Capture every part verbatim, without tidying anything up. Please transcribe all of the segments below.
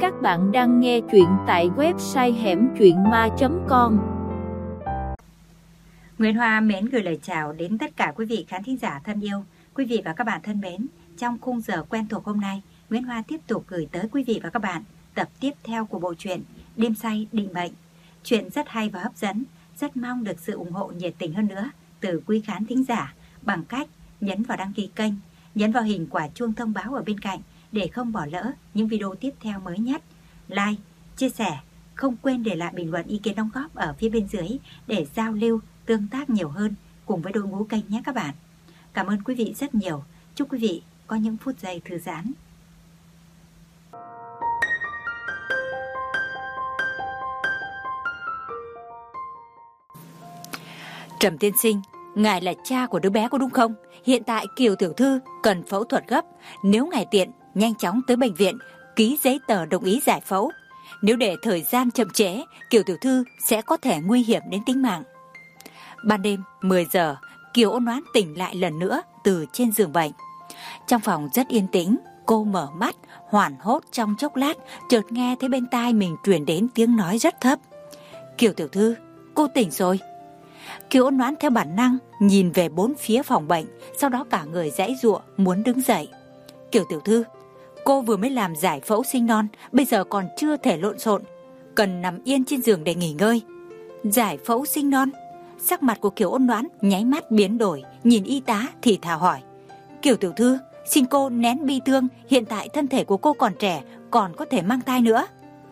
Các bạn đang nghe chuyện tại website hẻm chuyện ma chấm com. Nguyễn Hoa mến gửi lời chào đến tất cả quý vị khán thính giả thân yêu. Quý vị và các bạn thân mến, trong khung giờ quen thuộc hôm nay, Nguyễn Hoa tiếp tục gửi tới quý vị và các bạn tập tiếp theo của bộ truyện Đêm Say Định Mệnh. Chuyện rất hay và hấp dẫn, rất mong được sự ủng hộ nhiệt tình hơn nữa từ quý khán thính giả bằng cách nhấn vào đăng ký kênh, nhấn vào hình quả chuông thông báo ở bên cạnh để không bỏ lỡ những video tiếp theo mới nhất. Like, chia sẻ, không quên để lại bình luận ý kiến đóng góp ở phía bên dưới để giao lưu, tương tác nhiều hơn cùng với đội ngũ kênh nhé các bạn. Cảm ơn quý vị rất nhiều. Chúc quý vị có những phút giây thư giãn. Trầm tiên sinh, ngài là cha của đứa bé có đúng không? Hiện tại Kiều tiểu thư cần phẫu thuật gấp. Nếu ngài tiện, nhanh chóng tới bệnh viện, ký giấy tờ đồng ý giải phẫu. Nếu để thời gian chậm trễ, Kiều tiểu thư sẽ có thể nguy hiểm đến tính mạng. Ban đêm mười giờ, Kiều Ôn Oán tỉnh lại lần nữa từ trên giường bệnh. Trong phòng rất yên tĩnh, cô mở mắt, hoảng hốt trong chốc lát, chợt nghe thấy bên tai mình truyền đến tiếng nói rất thấp. Kiều tiểu thư, cô tỉnh rồi. Kiều Ôn Oán theo bản năng nhìn về bốn phía phòng bệnh, sau đó cả người giãy giụa muốn đứng dậy. Kiều tiểu thư, cô vừa mới làm giải phẫu sinh non, bây giờ còn chưa thể lộn xộn, cần nằm yên trên giường để nghỉ ngơi. Giải phẫu sinh non? Sắc mặt của Kiều Ôn Oán nháy mắt biến đổi, nhìn y tá thì thào hỏi. Kiều tiểu thư, xin cô nén bi thương, hiện tại thân thể của cô còn trẻ, còn có thể mang thai nữa.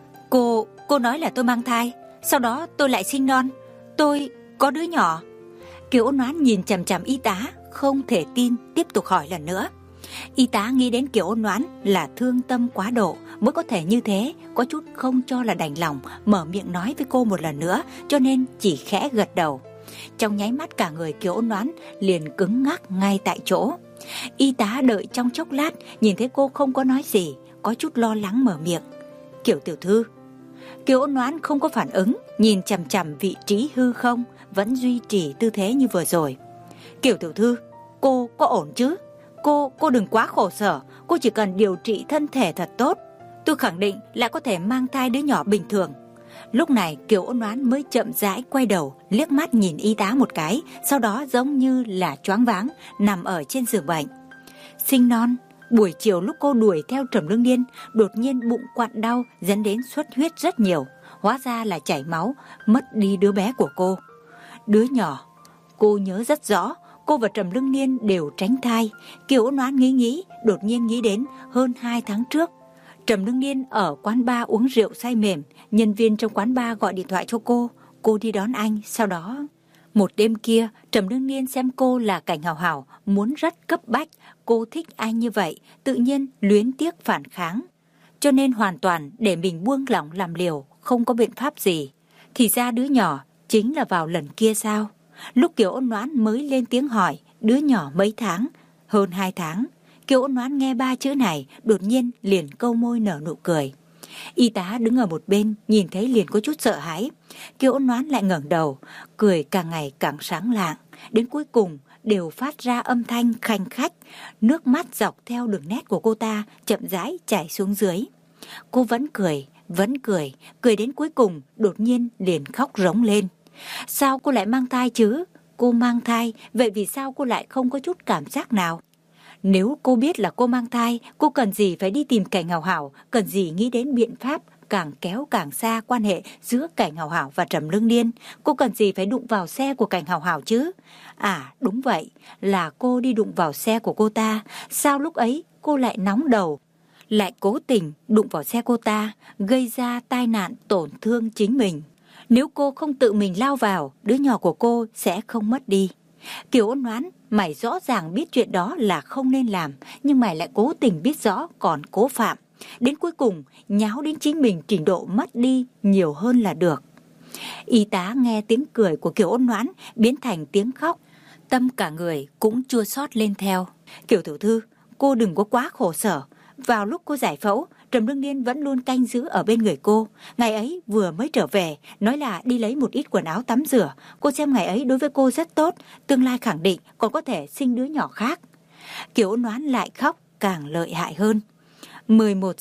Cô, cô nói là tôi mang thai, sau đó tôi lại sinh non, tôi có đứa nhỏ. Kiều Ôn Oán nhìn chằm chằm y tá, không thể tin, tiếp tục hỏi lần nữa. Y tá nghĩ đến Kiều Ôn Oán là thương tâm quá độ mới có thể như thế, có chút không cho là đành lòng, mở miệng nói với cô một lần nữa, cho nên chỉ khẽ gật đầu. Trong nháy mắt cả người Kiều Ôn Oán liền cứng ngắc ngay tại chỗ. Y tá đợi trong chốc lát, nhìn thấy cô không có nói gì, có chút lo lắng mở miệng. Kiều tiểu thư. Kiều Ôn Oán không có phản ứng, nhìn chằm chằm vị trí hư không, vẫn duy trì tư thế như vừa rồi. Kiều tiểu thư, cô có ổn chứ? Cô, cô đừng quá khổ sở, cô chỉ cần điều trị thân thể thật tốt, tôi khẳng định là có thể mang thai đứa nhỏ bình thường. Lúc này Kiều Ôn Oán mới chậm rãi quay đầu, liếc mắt nhìn y tá một cái, sau đó giống như là choáng váng, nằm ở trên giường bệnh. Sinh non, buổi chiều lúc cô đuổi theo Trầm Lương Niên, đột nhiên bụng quặn đau dẫn đến xuất huyết rất nhiều, hóa ra là chảy máu, mất đi đứa bé của cô. Đứa nhỏ, cô nhớ rất rõ, cô và Trầm Lương Niên đều tránh thai. Kiều Ôn Oán nghĩ nghĩ, đột nhiên nghĩ đến hơn hai tháng trước. Trầm Lương Niên ở quán bar uống rượu say mềm, nhân viên trong quán bar gọi điện thoại cho cô, cô đi đón anh, sau đó... Một đêm kia, Trầm Lương Niên xem cô là Cảnh Hào Hào, muốn rất cấp bách, cô thích anh như vậy, tự nhiên luyến tiếc phản kháng. Cho nên hoàn toàn để mình buông lỏng làm liều, không có biện pháp gì. Thì ra đứa nhỏ chính là vào lần kia sao? Lúc Kiều Ôn Oán mới lên tiếng hỏi, đứa nhỏ mấy tháng? Hơn hai tháng. Kiều Ôn Oán nghe ba chữ này, đột nhiên liền câu môi nở nụ cười. Y tá đứng ở một bên, nhìn thấy liền có chút sợ hãi. Kiều Ôn Oán lại ngẩng đầu, cười càng ngày càng sáng lạng, đến cuối cùng đều phát ra âm thanh khanh khách, nước mắt dọc theo đường nét của cô ta chậm rãi chảy xuống dưới. Cô vẫn cười, vẫn cười, cười đến cuối cùng đột nhiên liền khóc rống lên. Sao cô lại mang thai chứ? Cô mang thai, vậy vì sao cô lại không có chút cảm giác nào? Nếu cô biết là cô mang thai, cô cần gì phải đi tìm Cảnh Hào Hào, cần gì nghĩ đến biện pháp càng kéo càng xa quan hệ giữa Cảnh Hào Hào và Trầm Lương Niên, cô cần gì phải đụng vào xe của Cảnh Hào Hào chứ? À đúng vậy, là cô đi đụng vào xe của cô ta, sao lúc ấy cô lại nóng đầu, lại cố tình đụng vào xe cô ta, gây ra tai nạn tổn thương chính mình. Nếu cô không tự mình lao vào, đứa nhỏ của cô sẽ không mất đi. Kiều Ôn Oán, mày rõ ràng biết chuyện đó là không nên làm, nhưng mày lại cố tình biết rõ còn cố phạm. Đến cuối cùng, nháo đến chính mình trình độ mất đi nhiều hơn là được. Y tá nghe tiếng cười của Kiều Ôn Oán biến thành tiếng khóc, tâm cả người cũng chua xót lên theo. Kiều tiểu thư, cô đừng có quá khổ sở. Vào lúc cô giải phẫu, Trầm Lương Niên vẫn luôn canh giữ ở bên người cô. Ngày ấy vừa mới trở về, nói là đi lấy một ít quần áo tắm rửa. Cô xem ngày ấy đối với cô rất tốt, tương lai khẳng định còn có thể sinh đứa nhỏ khác. Kiều Ôn Oán lại khóc càng lợi hại hơn. mười một giờ,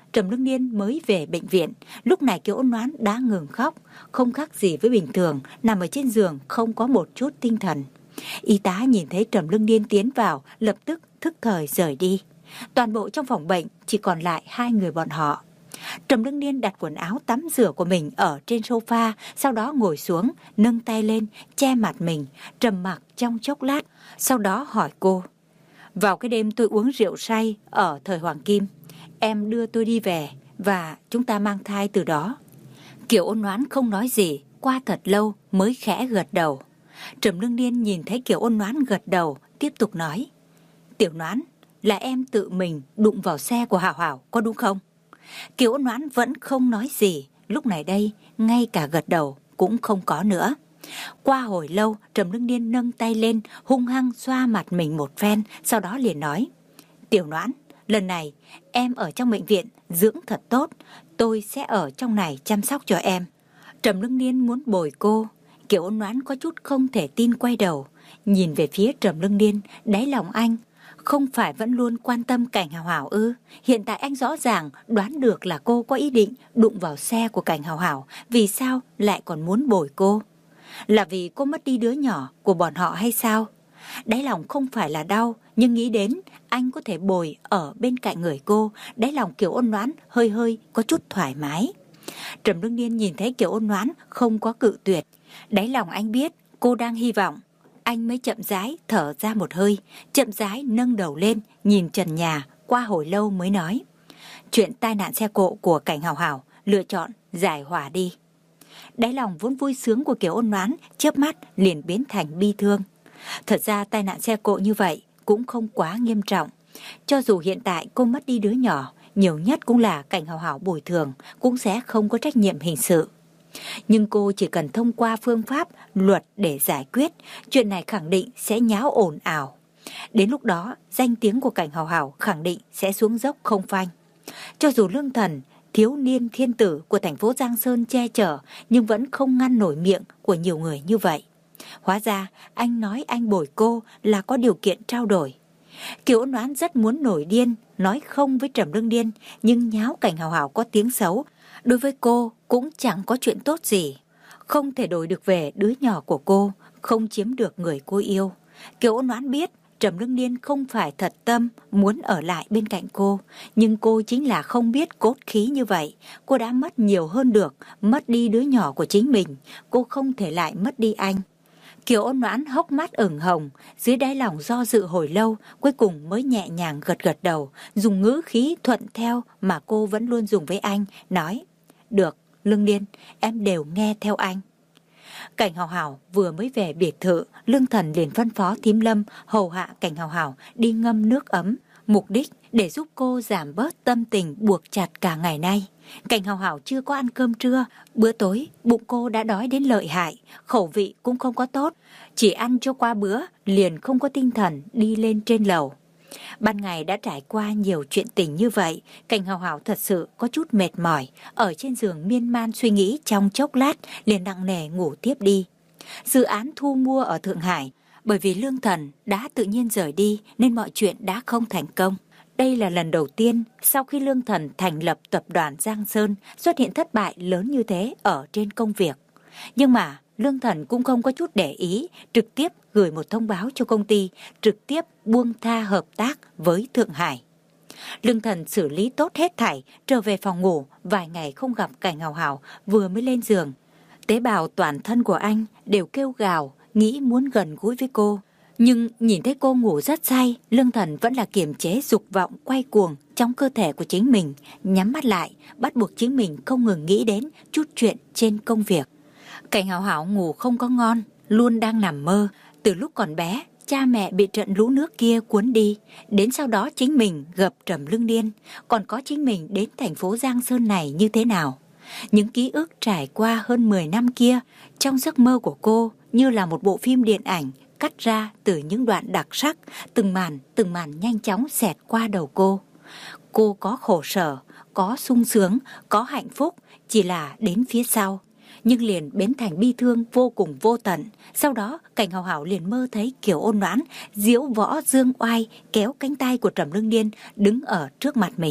Trầm Lương Niên mới về bệnh viện. Lúc này Kiều Ôn Noãn đã ngừng khóc, không khác gì với bình thường, nằm ở trên giường không có một chút tinh thần. Y tá nhìn thấy Trầm Lương Niên tiến vào, lập tức thức thời rời đi. Toàn bộ trong phòng bệnh chỉ còn lại hai người bọn họ. Trầm Lương Niên đặt quần áo tắm rửa của mình ở trên sofa, sau đó ngồi xuống, nâng tay lên, che mặt mình, trầm mặc trong chốc lát, sau đó hỏi cô. Vào cái đêm tôi uống rượu say ở thời Hoàng Kim, em đưa tôi đi về và chúng ta mang thai từ đó. Kiều Ôn Noãn không nói gì, qua thật lâu mới khẽ gật đầu. Trầm Lương Niên nhìn thấy Kiều Ôn Noãn gật đầu, tiếp tục nói. Tiểu Noãn, là em tự mình đụng vào xe của Hảo Hảo, có đúng không? Kiều Ôn Noãn vẫn không nói gì, lúc này đây, ngay cả gật đầu cũng không có nữa. Qua hồi lâu, Trầm Lương Niên nâng tay lên, hung hăng xoa mặt mình một phen, sau đó liền nói. Tiểu Noãn, lần này em ở trong bệnh viện dưỡng thật tốt, tôi sẽ ở trong này chăm sóc cho em. Trầm Lương Niên muốn bồi cô. Kiều Ôn Noãn có chút không thể tin, quay đầu, nhìn về phía Trầm Lương Niên, đáy lòng anh không phải vẫn luôn quan tâm Cảnh Hảo Hảo ư? Hiện tại anh rõ ràng đoán được là cô có ý định đụng vào xe của Cảnh Hảo Hảo, vì sao lại còn muốn bồi cô? Là vì cô mất đi đứa nhỏ của bọn họ hay sao? Đáy lòng không phải là đau, nhưng nghĩ đến anh có thể bồi ở bên cạnh người cô, đáy lòng Kiều Ôn Noãn hơi hơi có chút thoải mái. Trầm Lương Niên nhìn thấy Kiều Ôn Noãn không có cự tuyệt, đáy lòng anh biết cô đang hy vọng. Anh mới chậm rãi thở ra một hơi, chậm rãi nâng đầu lên, nhìn trần nhà, qua hồi lâu mới nói. Chuyện tai nạn xe cộ của Cảnh Hảo Hảo, lựa chọn giải hòa đi. Đáy lòng vốn vui sướng của Kiều Ôn Noãn chớp mắt liền biến thành bi thương. Thật ra tai nạn xe cộ như vậy cũng không quá nghiêm trọng. Cho dù hiện tại cô mất đi đứa nhỏ, nhiều nhất cũng là Cảnh Hảo Hảo bồi thường, cũng sẽ không có trách nhiệm hình sự. Nhưng cô chỉ cần thông qua phương pháp luật để giải quyết, chuyện này khẳng định sẽ nháo ồn ào. Đến lúc đó, danh tiếng của Cảnh Hảo Hảo khẳng định sẽ xuống dốc không phanh. Cho dù Lương Thần, thiếu niên thiên tử của thành phố Giang Sơn che chở, nhưng vẫn không ngăn nổi miệng của nhiều người như vậy. Hóa ra, anh nói anh bồi cô là có điều kiện trao đổi. Kiều Ôn Noãn rất muốn nổi điên, nói không với Trầm Lương Niên, nhưng nháo Cảnh Hảo Hảo có tiếng xấu. Đối với cô cũng chẳng có chuyện tốt gì. Không thể đổi được về đứa nhỏ của cô, không chiếm được người cô yêu. Kiều Ôn Noãn biết Trầm Lương Niên không phải thật tâm muốn ở lại bên cạnh cô, nhưng cô chính là không biết cốt khí như vậy. Cô đã mất nhiều hơn được, mất đi đứa nhỏ của chính mình, cô không thể lại mất đi anh. Kiều Ôn Noãn hốc mắt ửng hồng, dưới đáy lòng do dự hồi lâu, cuối cùng mới nhẹ nhàng gật gật đầu, dùng ngữ khí thuận theo mà cô vẫn luôn dùng với anh, nói. Được, Lương Niên, em đều nghe theo anh. Cảnh Hảo Hảo vừa mới về biệt thự, Lương Thần liền phân phó thím Lâm hầu hạ Cảnh Hảo Hảo đi ngâm nước ấm, mục đích để giúp cô giảm bớt tâm tình buộc chặt cả ngày nay. Cảnh Hảo Hảo chưa có ăn cơm trưa, bữa tối bụng cô đã đói đến lợi hại, khẩu vị cũng không có tốt, chỉ ăn cho qua bữa liền không có tinh thần đi lên trên lầu. Ban ngày đã trải qua nhiều chuyện tình như vậy, Cảnh Hảo Hảo thật sự có chút mệt mỏi, ở trên giường miên man suy nghĩ trong chốc lát liền nặng nề ngủ tiếp đi. Dự án thu mua ở Thượng Hải, bởi vì Lương Thần đã tự nhiên rời đi nên mọi chuyện đã không thành công. Đây là lần đầu tiên sau khi Lương Thần thành lập tập đoàn Giang Sơn xuất hiện thất bại lớn như thế ở trên công việc. Nhưng mà Lương Thần cũng không có chút để ý, trực tiếp gửi một thông báo cho công ty, trực tiếp buông tha hợp tác với Thượng Hải. Lương Thần xử lý tốt hết thảy, trở về phòng ngủ, vài ngày không gặp Cảnh Hảo Hảo, vừa mới lên giường. Tế bào toàn thân của anh đều kêu gào, nghĩ muốn gần gũi với cô. Nhưng nhìn thấy cô ngủ rất say, Lương Thần vẫn là kiềm chế dục vọng quay cuồng trong cơ thể của chính mình, nhắm mắt lại, bắt buộc chính mình không ngừng nghĩ đến chút chuyện trên công việc. Cảnh Hảo Hảo ngủ không có ngon, luôn đang nằm mơ. Từ lúc còn bé, cha mẹ bị trận lũ nước kia cuốn đi, đến sau đó chính mình gặp Trầm Lương Niên, còn có chính mình đến thành phố Giang Sơn này như thế nào. Những ký ức trải qua hơn mười năm kia, trong giấc mơ của cô như là một bộ phim điện ảnh cắt ra từ những đoạn đặc sắc, từng màn, từng màn nhanh chóng xẹt qua đầu cô. Cô có khổ sở, có sung sướng, có hạnh phúc, chỉ là đến phía sau. Nhưng liền biến thành bi thương vô cùng vô tận. Sau đó Cảnh Hảo Hảo liền mơ thấy Kiều Ôn Noãn diễu võ dương oai kéo cánh tay của Trầm Lương Niên đứng ở trước mặt mình.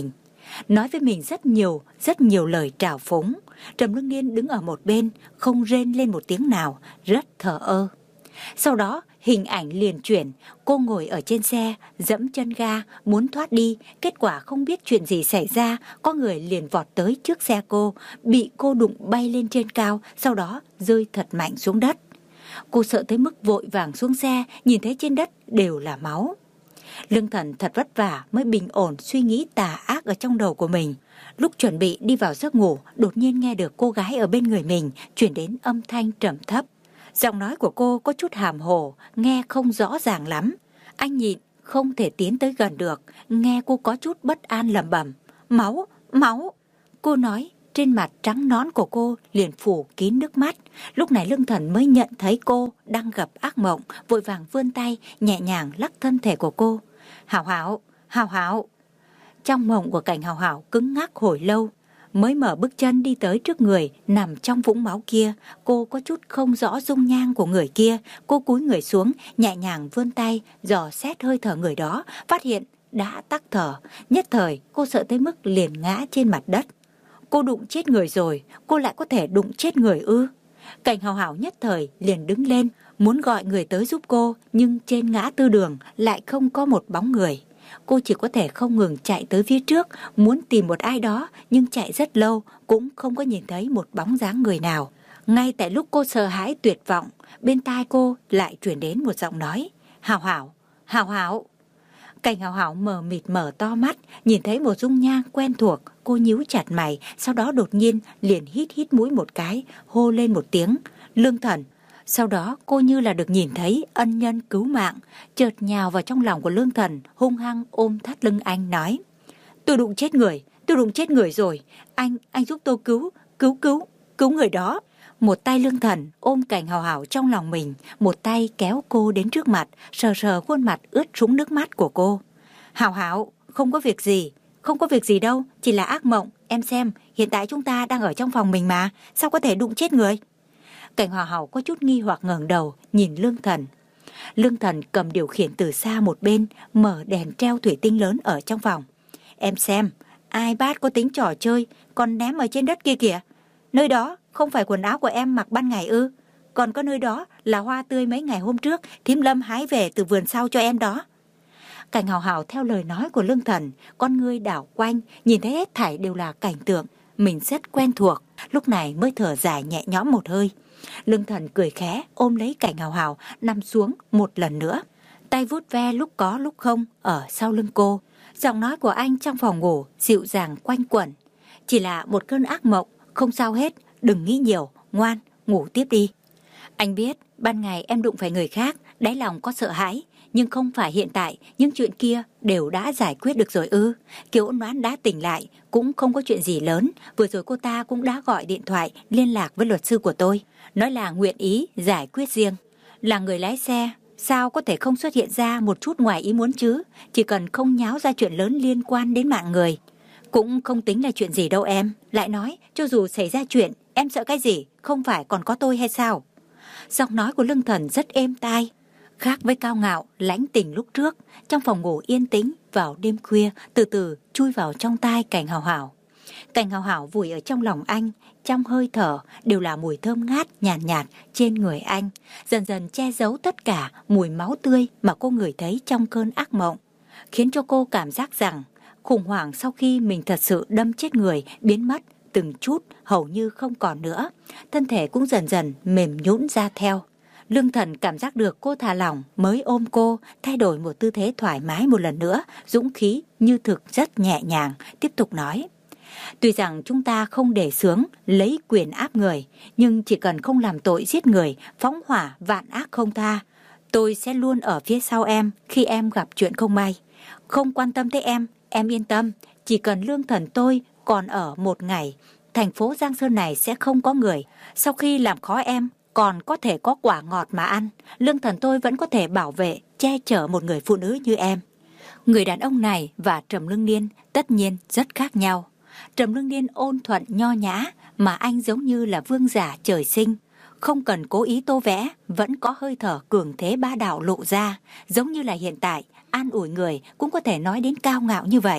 nói với mình rất nhiều, rất nhiều lời trào phúng. Trầm Lương Niên đứng ở một bên, không rên lên một tiếng nào, rất thờ ơ. Sau đó, hình ảnh liền chuyển, cô ngồi ở trên xe, dẫm chân ga, muốn thoát đi. Kết quả không biết chuyện gì xảy ra, có người liền vọt tới trước xe cô, bị cô đụng bay lên trên cao, sau đó rơi thật mạnh xuống đất. Cô sợ tới mức vội vàng xuống xe, nhìn thấy trên đất đều là máu. Lương Thần thật vất vả mới bình ổn suy nghĩ tà ác ở trong đầu của mình. Lúc chuẩn bị đi vào giấc ngủ, đột nhiên nghe được cô gái ở bên người mình chuyển đến âm thanh trầm thấp. Giọng nói của cô có chút hàm hồ, nghe không rõ ràng lắm. Anh nhịn, không thể tiến tới gần được, nghe cô có chút bất an lẩm bẩm. Máu, máu. Cô nói, trên mặt trắng nõn của cô liền phủ kín nước mắt. Lúc này Lương Thần mới nhận thấy cô đang gặp ác mộng, vội vàng vươn tay, nhẹ nhàng lắc thân thể của cô. Hảo Hảo, Hảo Hảo. Trong mộng của Cảnh Hảo Hảo cứng ngắc hồi lâu, mới mở bước chân đi tới trước người nằm trong vũng máu kia. Cô có chút không rõ dung nhan của người kia. Cô cúi người xuống, nhẹ nhàng vươn tay, dò xét hơi thở người đó, phát hiện đã tắc thở. Nhất thời cô sợ tới mức liền ngã trên mặt đất. Cô đụng chết người rồi, cô lại có thể đụng chết người ư? Cảnh Hảo Hảo nhất thời liền đứng lên, muốn gọi người tới giúp cô, nhưng trên ngã tư đường lại không có một bóng người. Cô chỉ có thể không ngừng chạy tới phía trước, muốn tìm một ai đó, nhưng chạy rất lâu cũng không có nhìn thấy một bóng dáng người nào. Ngay tại lúc cô sợ hãi tuyệt vọng, bên tai cô lại truyền đến một giọng nói. Hảo Hảo, Hảo Hảo. Cảnh Hảo Hảo mờ mịt mở to mắt, nhìn thấy một dung nhan quen thuộc, cô nhíu chặt mày, sau đó đột nhiên liền hít hít mũi một cái, hô lên một tiếng, Lương Thần. Sau đó cô như là được nhìn thấy ân nhân cứu mạng, chợt nhào vào trong lòng của Lương Thần, hung hăng ôm thắt lưng anh nói. Tôi đụng chết người, tôi đụng chết người rồi, anh, anh giúp tôi cứu, cứu cứu, cứu người đó. Một tay Lương Thần ôm Cảnh Hảo Hảo trong lòng mình, một tay kéo cô đến trước mặt, sờ sờ khuôn mặt ướt sũng nước mắt của cô. Hảo Hảo, không có việc gì, không có việc gì đâu, chỉ là ác mộng, em xem, hiện tại chúng ta đang ở trong phòng mình mà, sao có thể đụng chết người? Cảnh Hảo Hảo có chút nghi hoặc ngẩng đầu, nhìn Lương Thần. Lương Thần cầm điều khiển từ xa một bên, mở đèn treo thủy tinh lớn ở trong phòng. Em xem, iPad có tính trò chơi, còn ném ở trên đất kia kìa. Nơi đó không phải quần áo của em mặc ban ngày ư? Còn có nơi đó là hoa tươi mấy ngày hôm trước thím Lâm hái về từ vườn sau cho em đó. Cảnh Hảo Hảo theo lời nói của Lương Thần, con ngươi đảo quanh, nhìn thấy hết thảy đều là cảnh tượng mình rất quen thuộc, lúc này mới thở dài nhẹ nhõm một hơi. Lương Thần cười khẽ ôm lấy Cảnh Hảo Hảo nằm xuống một lần nữa, tay vuốt ve lúc có lúc không ở sau lưng cô. Giọng nói của anh trong phòng ngủ dịu dàng quanh quẩn. Chỉ là một cơn ác mộng, không sao hết, đừng nghĩ nhiều, ngoan, ngủ tiếp đi. Anh biết, ban ngày em đụng phải người khác, đáy lòng có sợ hãi, nhưng không phải hiện tại, những chuyện kia đều đã giải quyết được rồi ư. Kiều Ôn Noãn đã tỉnh lại, cũng không có chuyện gì lớn. Vừa rồi cô ta cũng đã gọi điện thoại liên lạc với luật sư của tôi, nói là nguyện ý giải quyết riêng. Là người lái xe, sao có thể không xuất hiện ra một chút ngoài ý muốn chứ? Chỉ cần không nháo ra chuyện lớn liên quan đến mạng người. Cũng không tính là chuyện gì đâu em. Lại nói, cho dù xảy ra chuyện, em sợ cái gì? Không phải còn có tôi hay sao? Giọng nói của Lương Thần rất êm tai. Khác với cao ngạo, lãnh tình lúc trước, trong phòng ngủ yên tĩnh, vào đêm khuya, từ từ chui vào trong tai Cảnh Hảo Hảo. Cảnh Hảo Hảo vùi ở trong lòng anh, trong hơi thở đều là mùi thơm ngát nhàn nhạt, nhạt trên người anh, dần dần che giấu tất cả mùi máu tươi mà cô ngửi thấy trong cơn ác mộng, khiến cho cô cảm giác rằng khủng hoảng sau khi mình thật sự đâm chết người biến mất từng chút, hầu như không còn nữa. Thân thể cũng dần dần mềm nhũn ra theo. Lương Thần cảm giác được cô thả lỏng mới ôm cô, thay đổi một tư thế thoải mái một lần nữa, dũng khí như thực rất nhẹ nhàng, tiếp tục nói. Tuy rằng chúng ta không để xướng lấy quyền áp người, nhưng chỉ cần không làm tội giết người, phóng hỏa vạn ác không tha, tôi sẽ luôn ở phía sau em khi em gặp chuyện không may. Không quan tâm tới em, em yên tâm, chỉ cần Lương Thần tôi còn ở một ngày, thành phố Giang Sơn này sẽ không có người. Sau khi làm khó em, còn có thể có quả ngọt mà ăn. Lương Thần tôi vẫn có thể bảo vệ, che chở một người phụ nữ như em. Người đàn ông này và Trầm Lương Niên tất nhiên rất khác nhau. Trầm Lương Niên ôn thuận nho nhã, mà anh giống như là vương giả trời sinh. Không cần cố ý tô vẽ, vẫn có hơi thở cường thế bá đạo lộ ra. Giống như là hiện tại, an ủi người cũng có thể nói đến cao ngạo như vậy.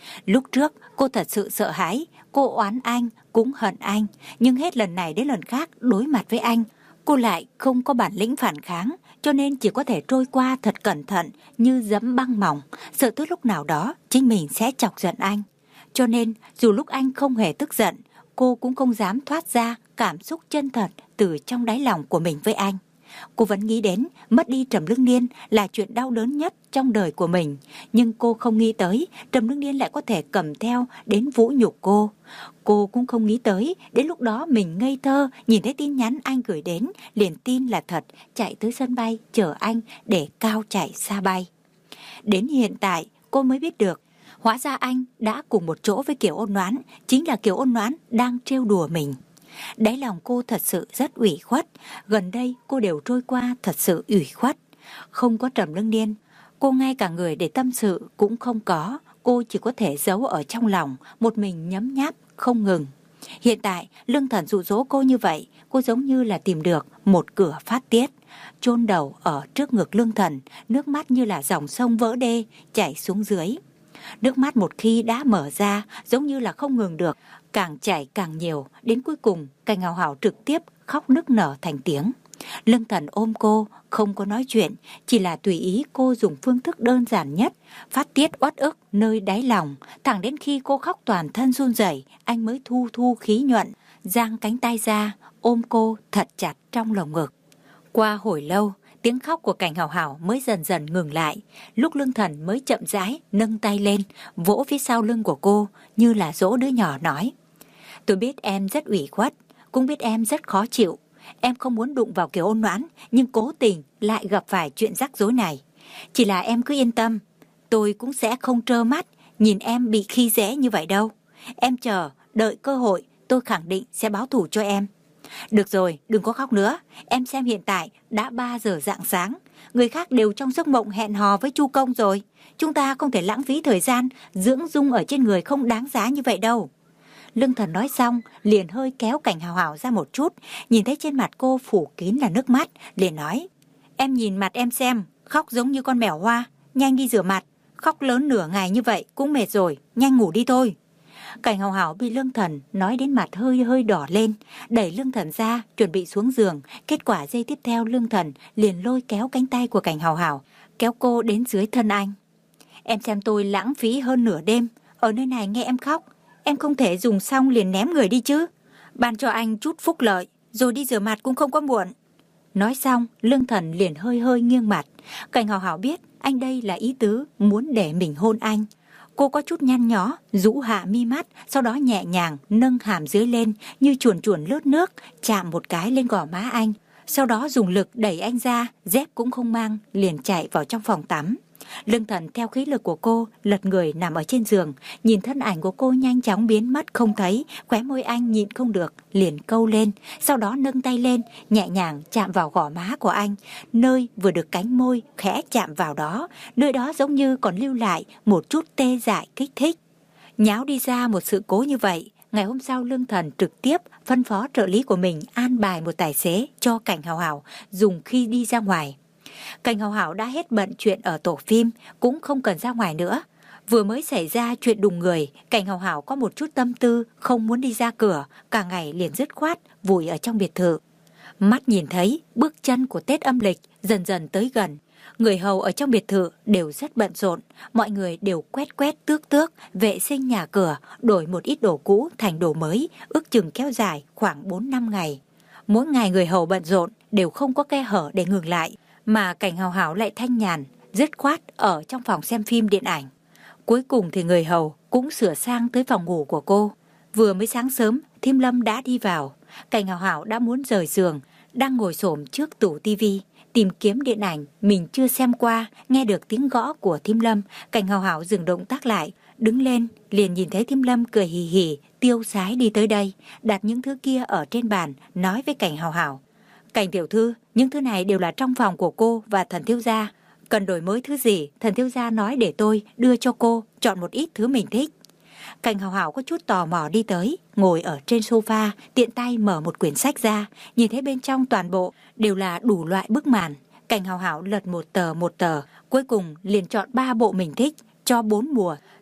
Lúc trước cô thật sự sợ hãi, cô oán anh, cũng hận anh, nhưng hết lần này đến lần khác đối mặt với anh, cô lại không có bản lĩnh phản kháng, cho nên chỉ có thể trôi qua thật cẩn thận như dẫm băng mỏng, sợ tới lúc nào đó chính mình sẽ chọc giận anh. Cho nên dù lúc anh không hề tức giận, cô cũng không dám thoát ra cảm xúc chân thật từ trong đáy lòng của mình với anh. Cô vẫn nghĩ đến mất đi Trầm Lương Niên là chuyện đau đớn nhất trong đời của mình, nhưng cô không nghĩ tới Trầm Lương Niên lại có thể cầm theo đến vũ nhục cô. Cô cũng không nghĩ tới đến lúc đó mình ngây thơ nhìn thấy tin nhắn anh gửi đến, liền tin là thật, chạy tới sân bay chờ anh để cao chạy xa bay. Đến hiện tại cô mới biết được, hóa ra anh đã cùng một chỗ với Kiều Ôn Noãn, chính là Kiều Ôn Noãn đang trêu đùa mình. Đáy lòng cô thật sự rất ủy khuất, gần đây cô đều trôi qua thật sự ủy khuất. Không có Trầm Lương Niên, cô ngay cả người để tâm sự cũng không có, cô chỉ có thể giấu ở trong lòng, một mình nhấm nháp không ngừng. Hiện tại Lương Thần dụ dỗ cô như vậy, cô giống như là tìm được một cửa phát tiết. Chôn đầu ở trước ngực Lương Thần, nước mắt như là dòng sông vỡ đê chảy xuống dưới. Nước mắt một khi đã mở ra giống như là không ngừng được, càng chảy càng nhiều, đến cuối cùng Cảnh Hào Hào trực tiếp khóc nức nở thành tiếng. Lương Thần ôm cô, không có nói chuyện, chỉ là tùy ý cô dùng phương thức đơn giản nhất, phát tiết uất ức nơi đáy lòng. Thẳng đến khi cô khóc toàn thân run rẩy, anh mới thu thu khí nhuận, giang cánh tay ra, ôm cô thật chặt trong lồng ngực. Qua hồi lâu, tiếng khóc của Cảnh Hào Hào mới dần dần ngừng lại, lúc Lương Thần mới chậm rãi nâng tay lên, vỗ phía sau lưng của cô như là dỗ đứa nhỏ nói: tôi biết em rất ủy khuất, cũng biết em rất khó chịu. Em không muốn đụng vào Kiều Ôn Noãn, nhưng cố tình lại gặp phải chuyện rắc rối này. Chỉ là em cứ yên tâm, tôi cũng sẽ không trơ mắt nhìn em bị khi dễ như vậy đâu. Em chờ, đợi cơ hội, tôi khẳng định sẽ báo thù cho em. Được rồi, đừng có khóc nữa. Em xem hiện tại đã ba giờ rạng sáng, người khác đều trong giấc mộng hẹn hò với Chu Công rồi. Chúng ta không thể lãng phí thời gian dưỡng dung ở trên người không đáng giá như vậy đâu. Lương Thần nói xong liền hơi kéo Cảnh Hào Hào ra một chút, nhìn thấy trên mặt cô phủ kín là nước mắt, liền nói: em nhìn mặt em xem, khóc giống như con mèo hoa, nhanh đi rửa mặt. Khóc lớn nửa ngày như vậy cũng mệt rồi, nhanh ngủ đi thôi. Cảnh Hào Hào bị Lương Thần nói đến mặt hơi hơi đỏ lên, đẩy Lương Thần ra chuẩn bị xuống giường. Kết quả giây tiếp theo Lương Thần liền lôi kéo cánh tay của Cảnh Hào Hào, kéo cô đến dưới thân anh. Em xem tôi lãng phí hơn nửa đêm ở nơi này nghe em khóc, em không thể dùng xong liền ném người đi chứ. Ban cho anh chút phúc lợi, rồi đi rửa mặt cũng không có muộn. Nói xong, Lương Thần liền hơi hơi nghiêng mặt. Cảnh Hào Hào biết anh đây là ý tứ muốn để mình hôn anh. Cô có chút nhăn nhó, rũ hạ mi mắt, sau đó nhẹ nhàng nâng hàm dưới lên như chuồn chuồn lướt nước, chạm một cái lên gò má anh. Sau đó dùng lực đẩy anh ra, dép cũng không mang, liền chạy vào trong phòng tắm. Lương Thần theo khí lực của cô lật người nằm ở trên giường, nhìn thân ảnh của cô nhanh chóng biến mất không thấy, khóe môi anh nhịn không được liền câu lên, sau đó nâng tay lên nhẹ nhàng chạm vào gò má của anh, nơi vừa được cánh môi khẽ chạm vào đó, nơi đó giống như còn lưu lại một chút tê dại kích thích. Nháo đi ra một sự cố như vậy, ngày hôm sau Lương Thần trực tiếp phân phó trợ lý của mình an bài một tài xế cho Cảnh Hào Hào dùng khi đi ra ngoài. Cảnh Hào Hào đã hết bận chuyện ở tổ phim, cũng không cần ra ngoài nữa. Vừa mới xảy ra chuyện đùng người, Cảnh Hào Hào có một chút tâm tư không muốn đi ra cửa, cả ngày liền dứt khoát vùi ở trong biệt thự. Mắt nhìn thấy bước chân của Tết âm lịch dần dần tới gần, người hầu ở trong biệt thự đều rất bận rộn, mọi người đều quét quét tước tước, vệ sinh nhà cửa, đổi một ít đồ cũ thành đồ mới, ước chừng kéo dài khoảng bốn năm ngày. Mỗi ngày người hầu bận rộn đều không có khe hở để ngừng lại, mà Cảnh Hào Hào lại thanh nhàn, dứt khoát ở trong phòng xem phim điện ảnh. Cuối cùng thì người hầu cũng sửa sang tới phòng ngủ của cô. Vừa mới sáng sớm, Thiêm Lâm đã đi vào. Cảnh Hào Hào đã muốn rời giường, đang ngồi xổm trước tủ tivi tìm kiếm điện ảnh mình chưa xem qua. Nghe được tiếng gõ của Thiêm Lâm, Cảnh Hào Hào dừng động tác lại, đứng lên liền nhìn thấy Thiêm Lâm cười hì hì tiêu sái đi tới đây, đặt những thứ kia ở trên bàn, nói với Cảnh Hào Hào: Cảnh tiểu thư, những thứ này đều là trong phòng của cô và Thần thiếu gia. Cần đổi mới thứ gì, Thần thiếu gia nói để tôi đưa cho cô, chọn một ít thứ mình thích. Cảnh Hào Hào có chút tò mò đi tới, ngồi ở trên sofa, tiện tay mở một quyển sách ra, nhìn thấy bên trong toàn bộ đều là đủ loại bức màn. Cảnh Hào Hào lật một tờ một tờ, cuối cùng liền chọn ba bộ mình thích, cho bốn mùa,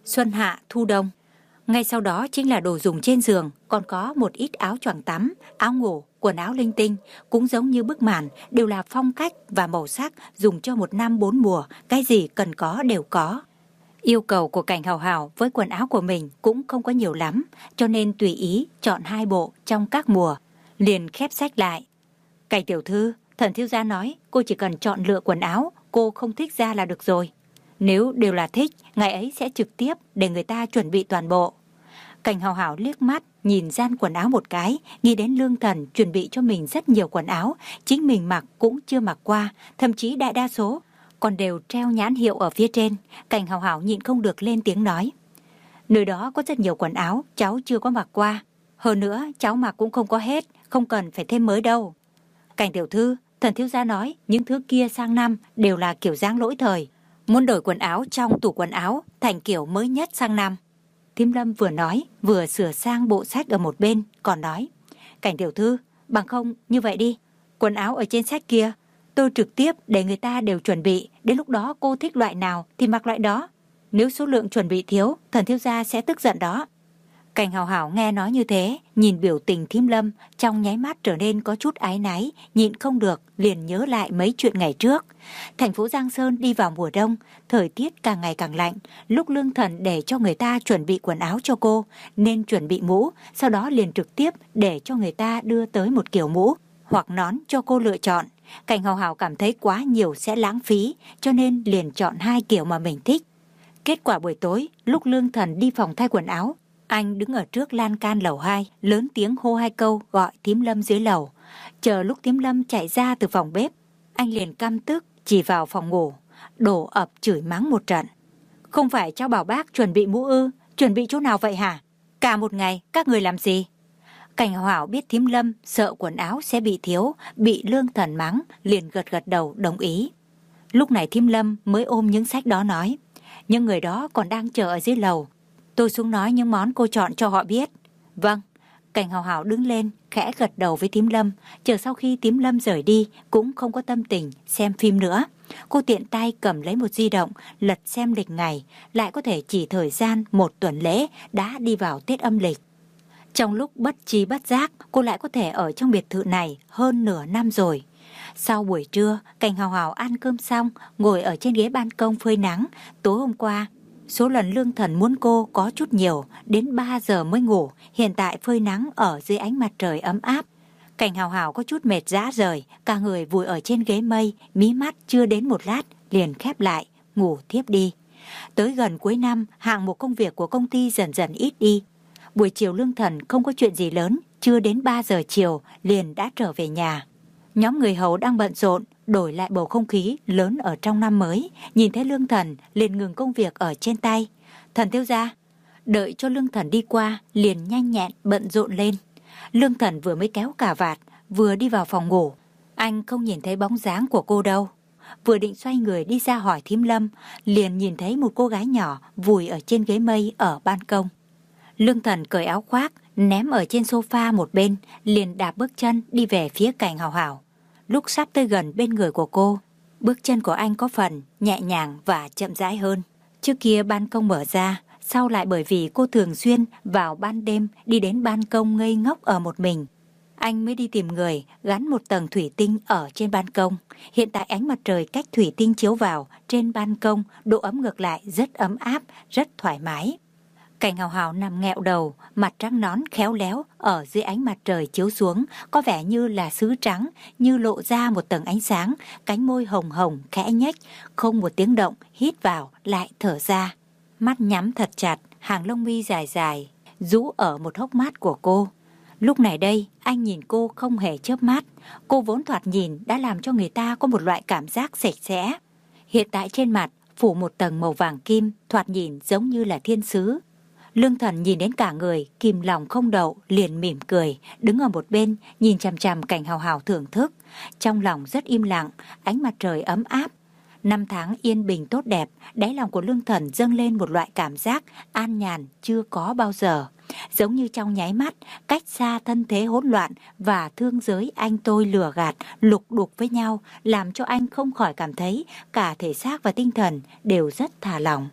xuân hạ thu đông. Ngay sau đó chính là đồ dùng trên giường, còn có một ít áo choàng tắm, áo ngủ, quần áo linh tinh, cũng giống như bức màn, đều là phong cách và màu sắc dùng cho một năm bốn mùa, cái gì cần có đều có. Yêu cầu của Cảnh Hào Hào với quần áo của mình cũng không có nhiều lắm, cho nên tùy ý chọn hai bộ trong các mùa, liền khép sách lại. Cảnh tiểu thư, Thần thiếu gia nói cô chỉ cần chọn lựa quần áo cô không thích ra là được rồi. Nếu đều là thích, ngày ấy sẽ trực tiếp để người ta chuẩn bị toàn bộ. Cảnh Hào Hào liếc mắt nhìn gian quần áo một cái, nghĩ đến Lương Thần chuẩn bị cho mình rất nhiều quần áo, chính mình mặc cũng chưa mặc qua, thậm chí đại đa số còn đều treo nhãn hiệu ở phía trên. Cảnh Hào Hào nhịn không được lên tiếng nói: nơi đó có rất nhiều quần áo cháu chưa có mặc qua, hơn nữa cháu mặc cũng không có hết, không cần phải thêm mới đâu. Cảnh tiểu thư, Thần thiếu gia nói những thứ kia sang năm đều là kiểu dáng lỗi thời, muốn đổi quần áo trong tủ quần áo thành kiểu mới nhất sang năm. Thím Lâm vừa nói vừa sửa sang bộ sách ở một bên, còn nói: Cảnh tiểu thư, bằng không như vậy đi, quần áo ở trên sách kia tôi trực tiếp để người ta đều chuẩn bị, đến lúc đó cô thích loại nào thì mặc loại đó. Nếu số lượng chuẩn bị thiếu, Thần thiếu gia sẽ tức giận đó. Cảnh Hào Hào nghe nói như thế, nhìn biểu tình Thím Lâm trong nháy mắt trở nên có chút áy náy, nhịn không được liền nhớ lại mấy chuyện ngày trước. Thành phố Giang Sơn đi vào mùa đông, thời tiết càng ngày càng lạnh, lúc Lương Thần để cho người ta chuẩn bị quần áo cho cô nên chuẩn bị mũ, sau đó liền trực tiếp để cho người ta đưa tới một kiểu mũ hoặc nón cho cô lựa chọn. Cảnh Hào Hào cảm thấy quá nhiều sẽ lãng phí, cho nên liền chọn hai kiểu mà mình thích. Kết quả buổi tối, lúc Lương Thần đi phòng thay quần áo, anh đứng ở trước lan can lầu hai, lớn tiếng hô hai câu gọi Thím Lâm dưới lầu. Chờ lúc Thím Lâm chạy ra từ phòng bếp, anh liền căm tức chỉ vào phòng ngủ, đổ ập chửi mắng một trận. Không phải cháu bảo bác chuẩn bị mũ ư, chuẩn bị chỗ nào vậy hả? Cả một ngày các người làm gì? Cảnh Hào Hào biết Thím Lâm sợ quần áo sẽ bị thiếu, bị Lương Thần mắng, liền gật gật đầu đồng ý. Lúc này Thím Lâm mới ôm những sách đó nói: những người đó còn đang chờ ở dưới lầu, tôi xuống nói những món cô chọn cho họ biết. Vâng. Cảnh Hào Hào đứng lên khẽ gật đầu với Thím Lâm. Chờ sau khi Thím Lâm rời đi cũng không có tâm tình xem phim nữa. Cô tiện tay cầm lấy một di động, lật xem lịch ngày, lại có thể chỉ thời gian một tuần lễ đã đi vào Tết âm lịch. Trong lúc bất tri bất giác, cô lại có thể ở trong biệt thự này hơn nửa năm rồi. Sau buổi trưa, Cảnh Hào Hào ăn cơm xong, ngồi ở trên ghế ban công phơi nắng. Tối hôm qua, số lần Lương Thần muốn cô có chút nhiều, đến ba giờ mới ngủ, hiện tại phơi nắng ở dưới ánh mặt trời ấm áp. Cảnh Hào Hào có chút mệt rã rời, cả người vùi ở trên ghế mây, mí mắt chưa đến một lát, liền khép lại, ngủ thiếp đi. Tới gần cuối năm, hạng mục công việc của công ty dần dần ít đi. Buổi chiều Lương Thần không có chuyện gì lớn, chưa đến ba giờ chiều liền đã trở về nhà. Nhóm người hầu đang bận rộn, đổi lại bầu không khí lớn ở trong năm mới. Nhìn thấy Lương Thần liền ngừng công việc ở trên tay. Thần thiếu gia. Đợi cho Lương Thần đi qua liền nhanh nhẹn bận rộn lên. Lương Thần vừa mới kéo cà vạt, vừa đi vào phòng ngủ. Anh không nhìn thấy bóng dáng của cô đâu. Vừa định xoay người đi ra hỏi Thím Lâm, liền nhìn thấy một cô gái nhỏ vùi ở trên ghế mây ở ban công. Lương Thần cởi áo khoác, ném ở trên sofa một bên, liền đạp bước chân đi về phía Cảnh Hào Hào. Lúc sắp tới gần bên người của cô, bước chân của anh có phần nhẹ nhàng và chậm rãi hơn. Trước kia ban công mở ra, sau lại bởi vì cô thường xuyên vào ban đêm đi đến ban công ngây ngốc ở một mình. Anh mới đi tìm người gắn một tầng thủy tinh ở trên ban công. Hiện tại ánh mặt trời cách thủy tinh chiếu vào trên ban công, độ ấm ngược lại rất ấm áp, rất thoải mái. Cảnh Hào Hào nằm nghẹo đầu, mặt trắng nón khéo léo ở dưới ánh mặt trời chiếu xuống, có vẻ như là sứ trắng, như lộ ra một tầng ánh sáng, cánh môi hồng hồng khẽ nhếch, không một tiếng động, hít vào lại thở ra. Mắt nhắm thật chặt, hàng lông mi dài dài rũ ở một hốc mắt của cô. Lúc này đây, anh nhìn cô không hề chớp mắt. Cô vốn thoạt nhìn đã làm cho người ta có một loại cảm giác sạch sẽ. Hiện tại trên mặt phủ một tầng màu vàng kim, thoạt nhìn giống như là thiên sứ. Lương Thần nhìn đến cả người, kìm lòng không đậu, liền mỉm cười, đứng ở một bên, nhìn chằm chằm Cảnh Hào Hào thưởng thức. Trong lòng rất im lặng, ánh mặt trời ấm áp. Năm tháng yên bình tốt đẹp, đáy lòng của Lương Thần dâng lên một loại cảm giác an nhàn chưa có bao giờ. Giống như trong nháy mắt, cách xa thân thế hỗn loạn và thương giới anh tôi lừa gạt, lục đục với nhau, làm cho anh không khỏi cảm thấy cả thể xác và tinh thần đều rất thả lỏng.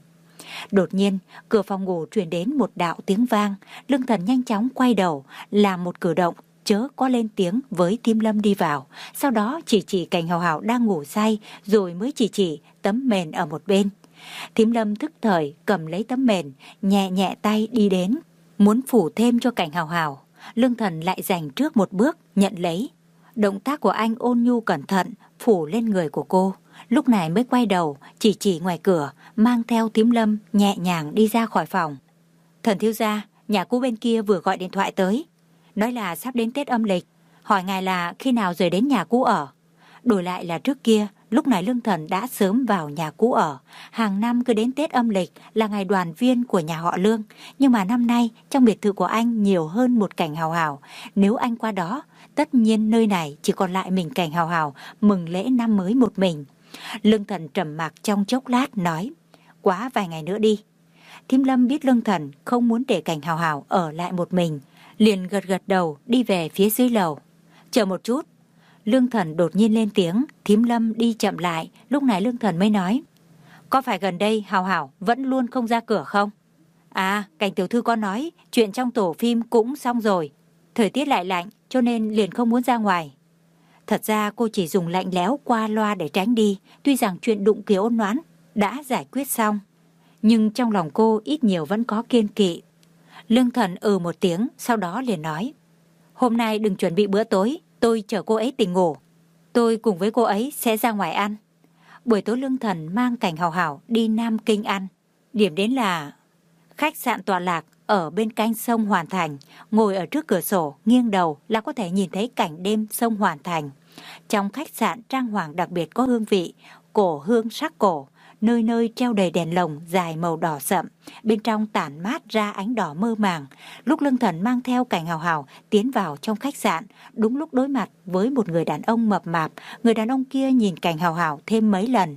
Đột nhiên, cửa phòng ngủ truyền đến một đạo tiếng vang. Lương Thần nhanh chóng quay đầu, làm một cử động chớ có lên tiếng với Thím Lâm đi vào. Sau đó chỉ chỉ Cảnh Hào Hào đang ngủ say, rồi mới chỉ chỉ tấm mền ở một bên. Thím Lâm thức thời cầm lấy tấm mền, nhẹ nhẹ tay đi đến, muốn phủ thêm cho Cảnh Hào Hào. Lương Thần lại giành trước một bước, nhận lấy. Động tác của anh ôn nhu cẩn thận, phủ lên người của cô. Lúc này mới quay đầu, chỉ chỉ ngoài cửa, mang theo Thím Lâm nhẹ nhàng đi ra khỏi phòng. Thần thiếu gia, nhà cũ bên kia vừa gọi điện thoại tới, nói là sắp đến Tết âm lịch, hỏi ngài là khi nào rời đến nhà cũ ở. Đổi lại là trước kia, lúc này Lương Thần đã sớm vào nhà cũ ở. Hàng năm cứ đến Tết âm lịch là ngày đoàn viên của nhà họ Lương. Nhưng mà năm nay trong biệt thự của anh nhiều hơn một Cảnh Hào Hào. Nếu anh qua đó, tất nhiên nơi này chỉ còn lại mình Cảnh Hào Hào mừng lễ năm mới một mình. Lương Thần trầm mặc trong chốc lát nói, quá vài ngày nữa đi. Thím Lâm biết Lương Thần không muốn để Cảnh Hào Hào ở lại một mình, liền gật gật đầu đi về phía dưới lầu. Chờ một chút. Lương Thần đột nhiên lên tiếng. Thím Lâm đi chậm lại. Lúc này Lương Thần mới nói, có phải gần đây Hào Hào vẫn luôn không ra cửa không? À, Cảnh tiểu thư có nói chuyện trong tổ phim cũng xong rồi. Thời tiết lại lạnh cho nên liền không muốn ra ngoài. Thật ra cô chỉ dùng lạnh lẽo qua loa để tránh đi. Tuy rằng chuyện đụng kiểu ôn nhoán đã giải quyết xong, nhưng trong lòng cô ít nhiều vẫn có kiêng kỵ. Lương Thần ừ một tiếng, sau đó liền nói, hôm nay đừng chuẩn bị bữa tối, tôi chở cô ấy tỉnh ngủ. Tôi cùng với cô ấy sẽ ra ngoài ăn. Buổi tối Lương Thần mang Cảnh Hào Hào đi Nam Kinh ăn. Điểm đến là khách sạn tọa lạc ở bên cạnh sông Hoàn Thành. Ngồi ở trước cửa sổ, nghiêng đầu là có thể nhìn thấy cảnh đêm sông Hoàn Thành. Trong khách sạn trang hoàng đặc biệt có hương vị cổ hương sắc cổ. Nơi nơi treo đầy đèn lồng dài màu đỏ sậm, bên trong tản mát ra ánh đỏ mơ màng. Lúc Lương Thần mang theo Cảnh Hào Hào tiến vào trong khách sạn, đúng lúc đối mặt với một người đàn ông mập mạp. Người đàn ông kia nhìn Cảnh Hào Hào thêm mấy lần.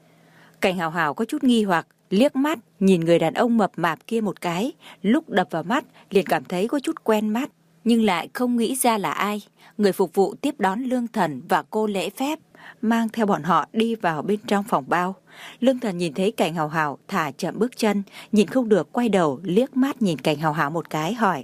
Cảnh Hào Hào có chút nghi hoặc, liếc mắt nhìn người đàn ông mập mạp kia một cái. Lúc đập vào mắt liền cảm thấy có chút quen mắt, nhưng lại không nghĩ ra là ai. Người phục vụ tiếp đón Lương Thần và cô lễ phép mang theo bọn họ đi vào bên trong phòng bao. Lương Thần nhìn thấy Cảnh Hào Hào thả chậm bước chân, nhìn không được quay đầu liếc mắt nhìn Cảnh Hào Hào một cái, hỏi,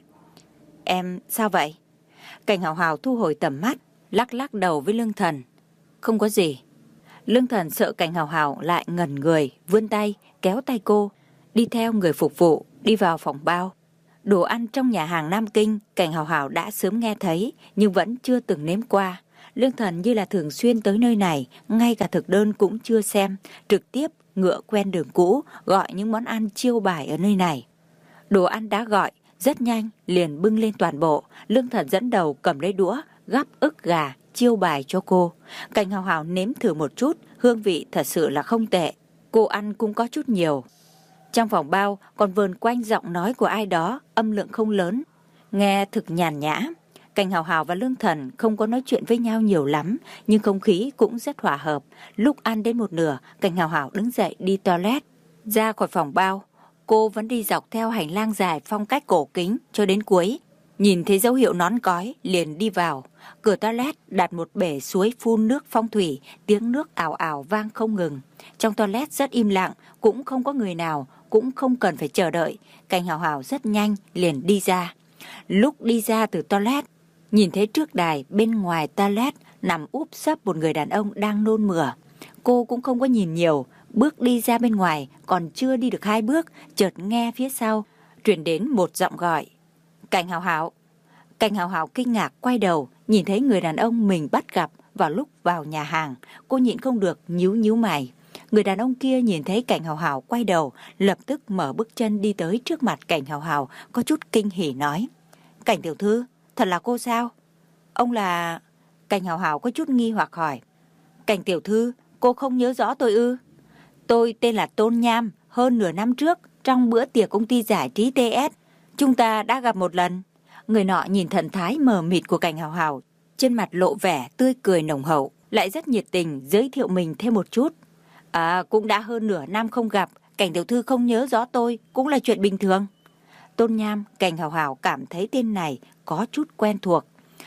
em sao vậy? Cảnh Hào Hào thu hồi tầm mắt, lắc lắc đầu với Lương Thần, không có gì. Lương Thần sợ Cảnh Hào Hào lại ngẩn người, vươn tay kéo tay cô, đi theo người phục vụ đi vào phòng bao. Đồ ăn trong nhà hàng Nam Kinh Cảnh Hào Hào đã sớm nghe thấy nhưng vẫn chưa từng nếm qua. Lương Thần như là thường xuyên tới nơi này, ngay cả thực đơn cũng chưa xem, trực tiếp ngựa quen đường cũ gọi những món ăn chiêu bài ở nơi này. Đồ ăn đã gọi, rất nhanh liền bưng lên toàn bộ. Lương Thần dẫn đầu cầm lấy đũa gắp ức gà chiêu bài cho cô. Cảnh Hào Hào nếm thử một chút, hương vị thật sự là không tệ. Cô ăn cũng có chút nhiều. Trong phòng bao còn vờn quanh giọng nói của ai đó, âm lượng không lớn, nghe thực nhàn nhã. Cảnh Hào Hào và Lương Thần không có nói chuyện với nhau nhiều lắm, nhưng không khí cũng rất hòa hợp. Lúc ăn đến một nửa, Cảnh Hào Hào đứng dậy đi toilet. Ra khỏi phòng bao, cô vẫn đi dọc theo hành lang dài phong cách cổ kính cho đến cuối. Nhìn thấy dấu hiệu nón cói, liền đi vào. Cửa toilet đặt một bể suối phun nước phong thủy, tiếng nước ào ào vang không ngừng. Trong toilet rất im lặng, cũng không có người nào, cũng không cần phải chờ đợi. Cảnh Hào Hào rất nhanh liền đi ra. Lúc đi ra từ toilet, nhìn thấy trước đài bên ngoài toilet nằm úp sấp một người đàn ông đang nôn mửa. Cô cũng không có nhìn nhiều, bước đi ra bên ngoài, còn chưa đi được hai bước, chợt nghe phía sau truyền đến một giọng gọi, Cảnh Hào Hào. Cảnh Hào Hào kinh ngạc quay đầu, nhìn thấy người đàn ông mình bắt gặp vào lúc vào nhà hàng. Cô nhịn không được nhíu nhíu mày. Người đàn ông kia nhìn thấy Cảnh Hào Hào quay đầu, lập tức mở bước chân đi tới trước mặt Cảnh Hào Hào, có chút kinh hỉ nói, Cảnh tiểu thư, thật là cô sao? Ông là... Cảnh Hào Hào có chút nghi hoặc hỏi, Cảnh tiểu thư, cô không nhớ rõ tôi ư? Tôi tên là Tôn Nham, hơn nửa năm trước, trong bữa tiệc công ty giải trí tê ét, chúng ta đã gặp một lần. Người nọ nhìn thần thái mờ mịt của Cảnh Hào Hào, trên mặt lộ vẻ tươi cười nồng hậu, lại rất nhiệt tình giới thiệu mình thêm một chút. À, cũng đã hơn nửa năm không gặp, Cảnh tiểu thư không nhớ rõ tôi, cũng là chuyện bình thường. Tôn Nham, Cảnh Hào Hào cảm thấy tên này có chút quen thuộc.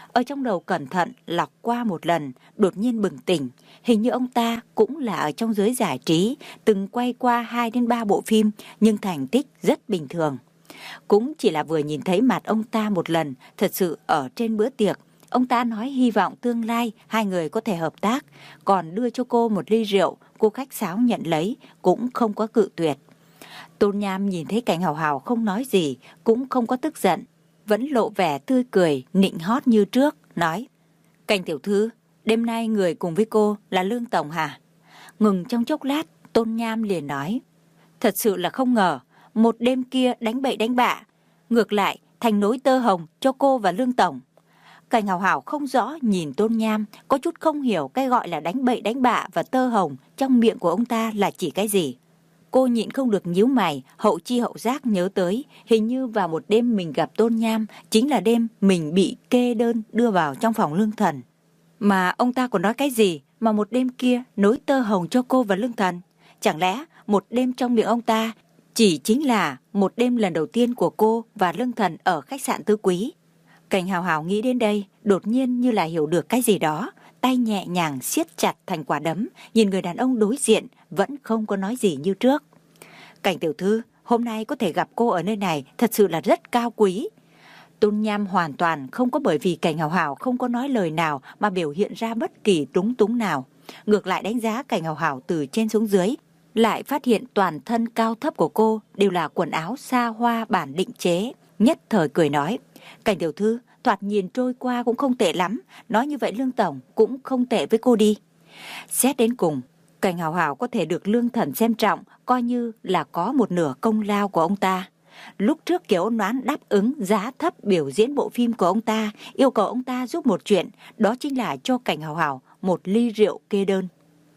Ở trong đầu cẩn thận lọc qua một lần, đột nhiên bừng tỉnh. Hình như ông ta cũng là ở trong giới giải trí, từng quay qua hai đến ba bộ phim, nhưng thành tích rất bình thường. Cũng chỉ là vừa nhìn thấy mặt ông ta một lần, thật sự ở trên bữa tiệc. Ông ta nói hy vọng tương lai hai người có thể hợp tác, còn đưa cho cô một ly rượu, cô khách sáo nhận lấy, cũng không có cự tuyệt. Tôn Nham nhìn thấy Cảnh Hào Hào không nói gì, cũng không có tức giận, vẫn lộ vẻ tươi cười, nịnh hót như trước, nói: Cảnh tiểu thư, đêm nay người cùng với cô là Lương Tổng hả? Ngừng trong chốc lát, Tôn Nham liền nói: Thật sự là không ngờ, một đêm kia đánh bậy đánh bạ, ngược lại thành nối tơ hồng cho cô và Lương Tổng. Cảnh Hào Hào không rõ nhìn Tôn Nham, có chút không hiểu cái gọi là đánh bậy đánh bạ và tơ hồng trong miệng của ông ta là chỉ cái gì. Cô nhịn không được nhíu mày, hậu chi hậu giác nhớ tới, hình như vào một đêm mình gặp Tôn Nham, chính là đêm mình bị kê đơn đưa vào trong phòng Lương Thần. Mà ông ta còn nói cái gì mà một đêm kia nối tơ hồng cho cô và Lương Thần? Chẳng lẽ một đêm trong miệng ông ta chỉ chính là một đêm lần đầu tiên của cô và Lương Thần ở khách sạn Tứ Quý? Cảnh Hào Hào nghĩ đến đây, đột nhiên như là hiểu được cái gì đó, tay nhẹ nhàng siết chặt thành quả đấm, nhìn người đàn ông đối diện vẫn không có nói gì như trước. Cảnh tiểu thư, hôm nay có thể gặp cô ở nơi này thật sự là rất cao quý. Tôn Nham hoàn toàn không có bởi vì Cảnh Hào Hào không có nói lời nào mà biểu hiện ra bất kỳ túng túng nào. Ngược lại đánh giá Cảnh Hào Hào từ trên xuống dưới, lại phát hiện toàn thân cao thấp của cô đều là quần áo xa hoa bản định chế. Nhất thời cười nói: Cảnh tiểu thư, thoạt nhìn trôi qua cũng không tệ lắm, nói như vậy Lương Tổng cũng không tệ với cô đi. Xét đến cùng, Cảnh Hào Hào có thể được Lương Thần xem trọng, coi như là có một nửa công lao của ông ta. Lúc trước Kiều Ôn Noãn đáp ứng giá thấp biểu diễn bộ phim của ông ta, yêu cầu ông ta giúp một chuyện, đó chính là cho Cảnh Hào Hào một ly rượu kê đơn.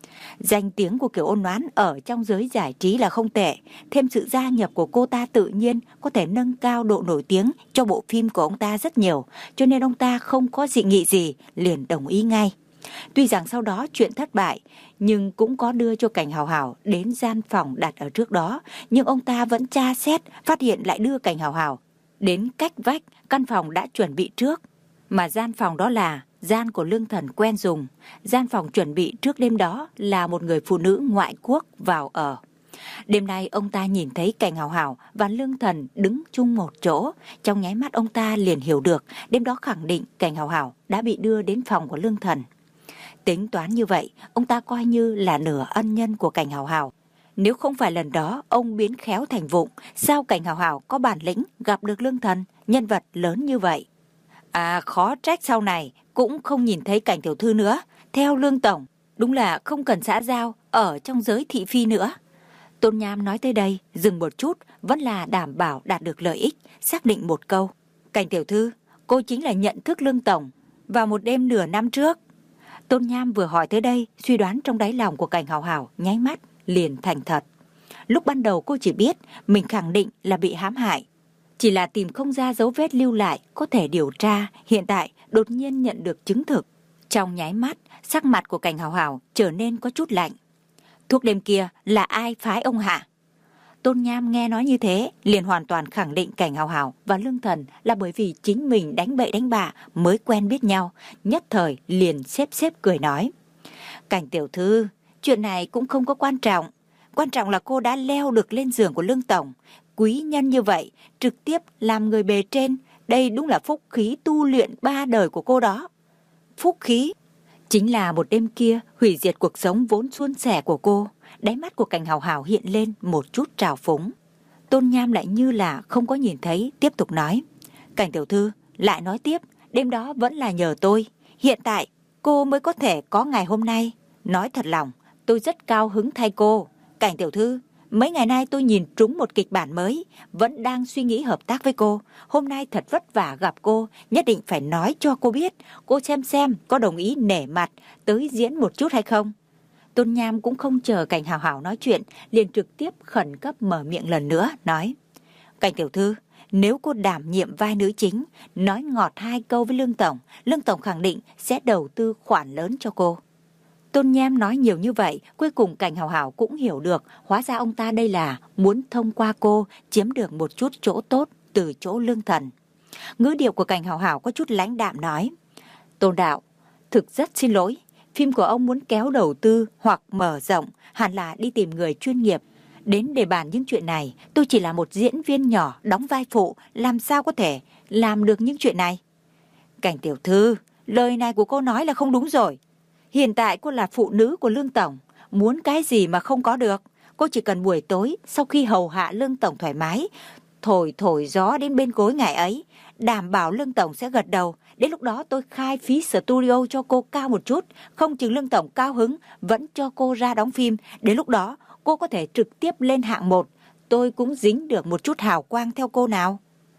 Danh tiếng của Kiều Ôn Noãn ở trong giới giải trí là không tệ, thêm sự gia nhập của cô ta tự nhiên có thể nâng cao độ nổi tiếng cho bộ phim của ông ta rất nhiều, cho nên ông ta không có dị nghị gì, liền đồng ý ngay. Tuy rằng sau đó chuyện thất bại, nhưng cũng có đưa cho Cảnh Hào Hào đến gian phòng đặt ở trước đó, nhưng ông ta vẫn tra xét, phát hiện lại đưa Cảnh Hào Hào đến cách vách căn phòng đã chuẩn bị trước, mà gian phòng đó là gian của Lương Thần quen dùng. Gian phòng chuẩn bị trước đêm đó là một người phụ nữ ngoại quốc vào ở. Đêm nay ông ta nhìn thấy Cảnh Hào Hào và Lương Thần đứng chung một chỗ, trong nháy mắt ông ta liền hiểu được đêm đó khẳng định Cảnh Hào Hào đã bị đưa đến phòng của Lương Thần. Tính toán như vậy, ông ta coi như là nửa ân nhân của Cảnh Hào Hào. Nếu không phải lần đó ông biến khéo thành vụng, sao Cảnh Hào Hào có bản lĩnh gặp được Lương Thần, nhân vật lớn như vậy? À, khó trách sau này cũng không nhìn thấy Cảnh tiểu thư nữa. Theo Lương Tổng, đúng là không cần xã giao ở trong giới thị phi nữa. Tôn Nham nói tới đây, dừng một chút, vẫn là đảm bảo đạt được lợi ích, xác định một câu: Cảnh tiểu thư, cô chính là nhận thức Lương Tổng vào một đêm nửa năm trước. Tôn Nham vừa hỏi tới đây, suy đoán trong đáy lòng của Cảnh Hào Hào nháy mắt liền thành thật. Lúc ban đầu cô chỉ biết mình khẳng định là bị hãm hại, chỉ là tìm không ra dấu vết lưu lại có thể điều tra. Hiện tại đột nhiên nhận được chứng thực, trong nháy mắt sắc mặt của Cảnh Hào Hào trở nên có chút lạnh. Thuốc đêm kia là ai phái ông hạ? Tôn Nham nghe nói như thế, liền hoàn toàn khẳng định Cảnh Hào Hào và Lương Thần là bởi vì chính mình đánh bậy đánh bạ mới quen biết nhau. Nhất thời liền xếp xếp cười nói: Cảnh tiểu thư, chuyện này cũng không có quan trọng. Quan trọng là cô đã leo được lên giường của Lương Tổng. Quý nhân như vậy, trực tiếp làm người bề trên, đây đúng là phúc khí tu luyện ba đời của cô đó. Phúc khí? Chính là một đêm kia hủy diệt cuộc sống vốn suôn sẻ của cô. Đáy mắt của Cảnh Hào Hào hiện lên một chút trào phúng. Tôn Nham lại như là không có nhìn thấy, tiếp tục nói: Cảnh tiểu thư, lại nói tiếp, đêm đó vẫn là nhờ tôi. Hiện tại, cô mới có thể có ngày hôm nay. Nói thật lòng, tôi rất cao hứng thay cô. Cảnh tiểu thư, mấy ngày nay tôi nhìn trúng một kịch bản mới, vẫn đang suy nghĩ hợp tác với cô. Hôm nay thật vất vả gặp cô, nhất định phải nói cho cô biết, cô xem xem có đồng ý nể mặt tới diễn một chút hay không. Tôn Nham cũng không chờ Cảnh Hào Hào nói chuyện, liền trực tiếp khẩn cấp mở miệng lần nữa, nói: Cảnh tiểu thư, nếu cô đảm nhiệm vai nữ chính, nói ngọt hai câu với Lương Tổng, Lương Tổng khẳng định sẽ đầu tư khoản lớn cho cô. Tôn Nham nói nhiều như vậy, cuối cùng Cảnh Hào Hào cũng hiểu được, hóa ra ông ta đây là muốn thông qua cô chiếm được một chút chỗ tốt từ chỗ Lương Thần. Ngữ điệu của Cảnh Hào Hào có chút lãnh đạm nói: Tôn Đạo, thực rất xin lỗi, phim của ông muốn kéo đầu tư hoặc mở rộng, hẳn là đi tìm người chuyên nghiệp đến để bàn những chuyện này. Tôi chỉ là một diễn viên nhỏ đóng vai phụ, làm sao có thể làm được những chuyện này? Cảnh tiểu thư, lời này của cô nói là không đúng rồi. Hiện tại cô là phụ nữ của Lương Tổng, muốn cái gì mà không có được. Cô chỉ cần buổi tối sau khi hầu hạ Lương Tổng thoải mái, thổi thổi gió đến bên gối ngài ấy, đảm bảo Lương Tổng sẽ gật đầu. Đến lúc đó tôi khai phí studio cho cô cao một chút, không chừng Lương Tổng cao hứng vẫn cho cô ra đóng phim. Đến lúc đó cô có thể trực tiếp lên hạng một, tôi cũng dính được một chút hào quang theo cô nào.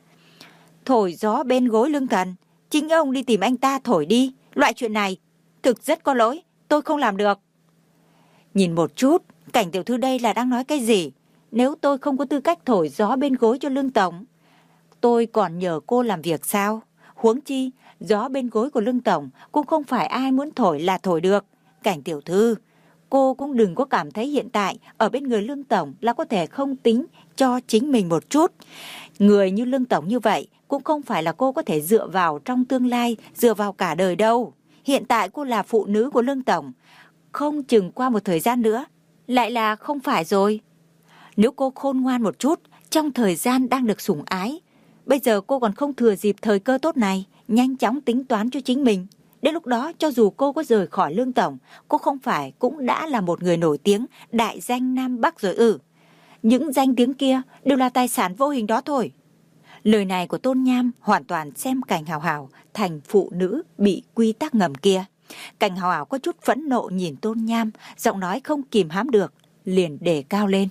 Thổi gió bên gối Lương Thần, chính ông đi tìm anh ta thổi đi. Loại chuyện này thực rất có lỗi, tôi không làm được. Nhìn một chút, Cảnh tiểu thư đây là đang nói cái gì? Nếu tôi không có tư cách thổi gió bên gối cho Lương Tổng, tôi còn nhờ cô làm việc sao? Huống chi, gió bên gối của Lương Tổng cũng không phải ai muốn thổi là thổi được. Cảnh tiểu thư, cô cũng đừng có cảm thấy hiện tại ở bên người Lương Tổng là có thể không tính cho chính mình một chút. Người như Lương Tổng như vậy cũng không phải là cô có thể dựa vào trong tương lai, dựa vào cả đời đâu. Hiện tại cô là phụ nữ của Lương Tổng, không chừng qua một thời gian nữa lại là không phải rồi. Nếu cô khôn ngoan một chút, trong thời gian đang được sủng ái, bây giờ cô còn không thừa dịp thời cơ tốt này, nhanh chóng tính toán cho chính mình. Đến lúc đó, cho dù cô có rời khỏi Lương Tổng, cô không phải cũng đã là một người nổi tiếng, đại danh Nam Bắc rồi ư? Những danh tiếng kia đều là tài sản vô hình đó thôi. Lời này của Tôn Nham hoàn toàn xem Cảnh Hào Hào thành phụ nữ bị quy tắc ngầm kia. Cảnh Hào Hào có chút phẫn nộ nhìn Tôn Nham, giọng nói không kìm hãm được, liền đề cao lên.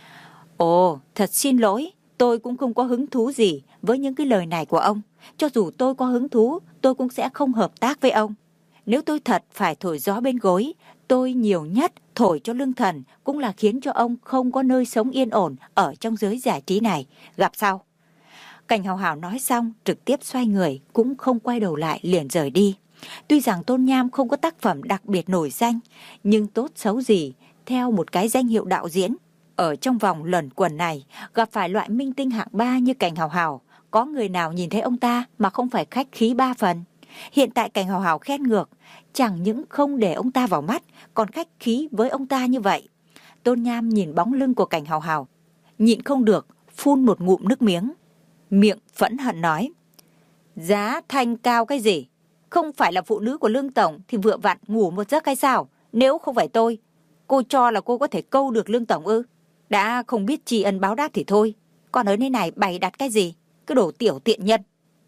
Ồ, thật xin lỗi, tôi cũng không có hứng thú gì với những cái lời này của ông. Cho dù tôi có hứng thú, tôi cũng sẽ không hợp tác với ông. Nếu tôi thật phải thổi gió bên gối, tôi nhiều nhất thổi cho Lương Thần cũng là khiến cho ông không có nơi sống yên ổn ở trong giới giải trí này. Gặp sau. Cảnh Hào Hào nói xong, trực tiếp xoay người, cũng không quay đầu lại liền rời đi. Tuy rằng Tôn Nham không có tác phẩm đặc biệt nổi danh, nhưng tốt xấu gì, theo một cái danh hiệu đạo diễn, ở trong vòng luẩn quẩn này, gặp phải loại minh tinh hạng ba như Cảnh Hào Hào, có người nào nhìn thấy ông ta mà không phải khách khí ba phần. Hiện tại Cảnh Hào Hào khen ngược, chẳng những không để ông ta vào mắt, còn khách khí với ông ta như vậy. Tôn Nham nhìn bóng lưng của Cảnh Hào Hào, nhịn không được, phun một ngụm nước miếng. Miệng phẫn hận nói, giá thành cao cái gì? Không phải là phụ nữ của Lương Tổng thì vừa vặn ngủ một giấc hay sao? Nếu không phải tôi, cô cho là cô có thể câu được Lương Tổng ư? Đã không biết tri ân báo đáp thì thôi, còn ở nơi này bày đặt cái gì? Cái đồ tiểu tiện nhân.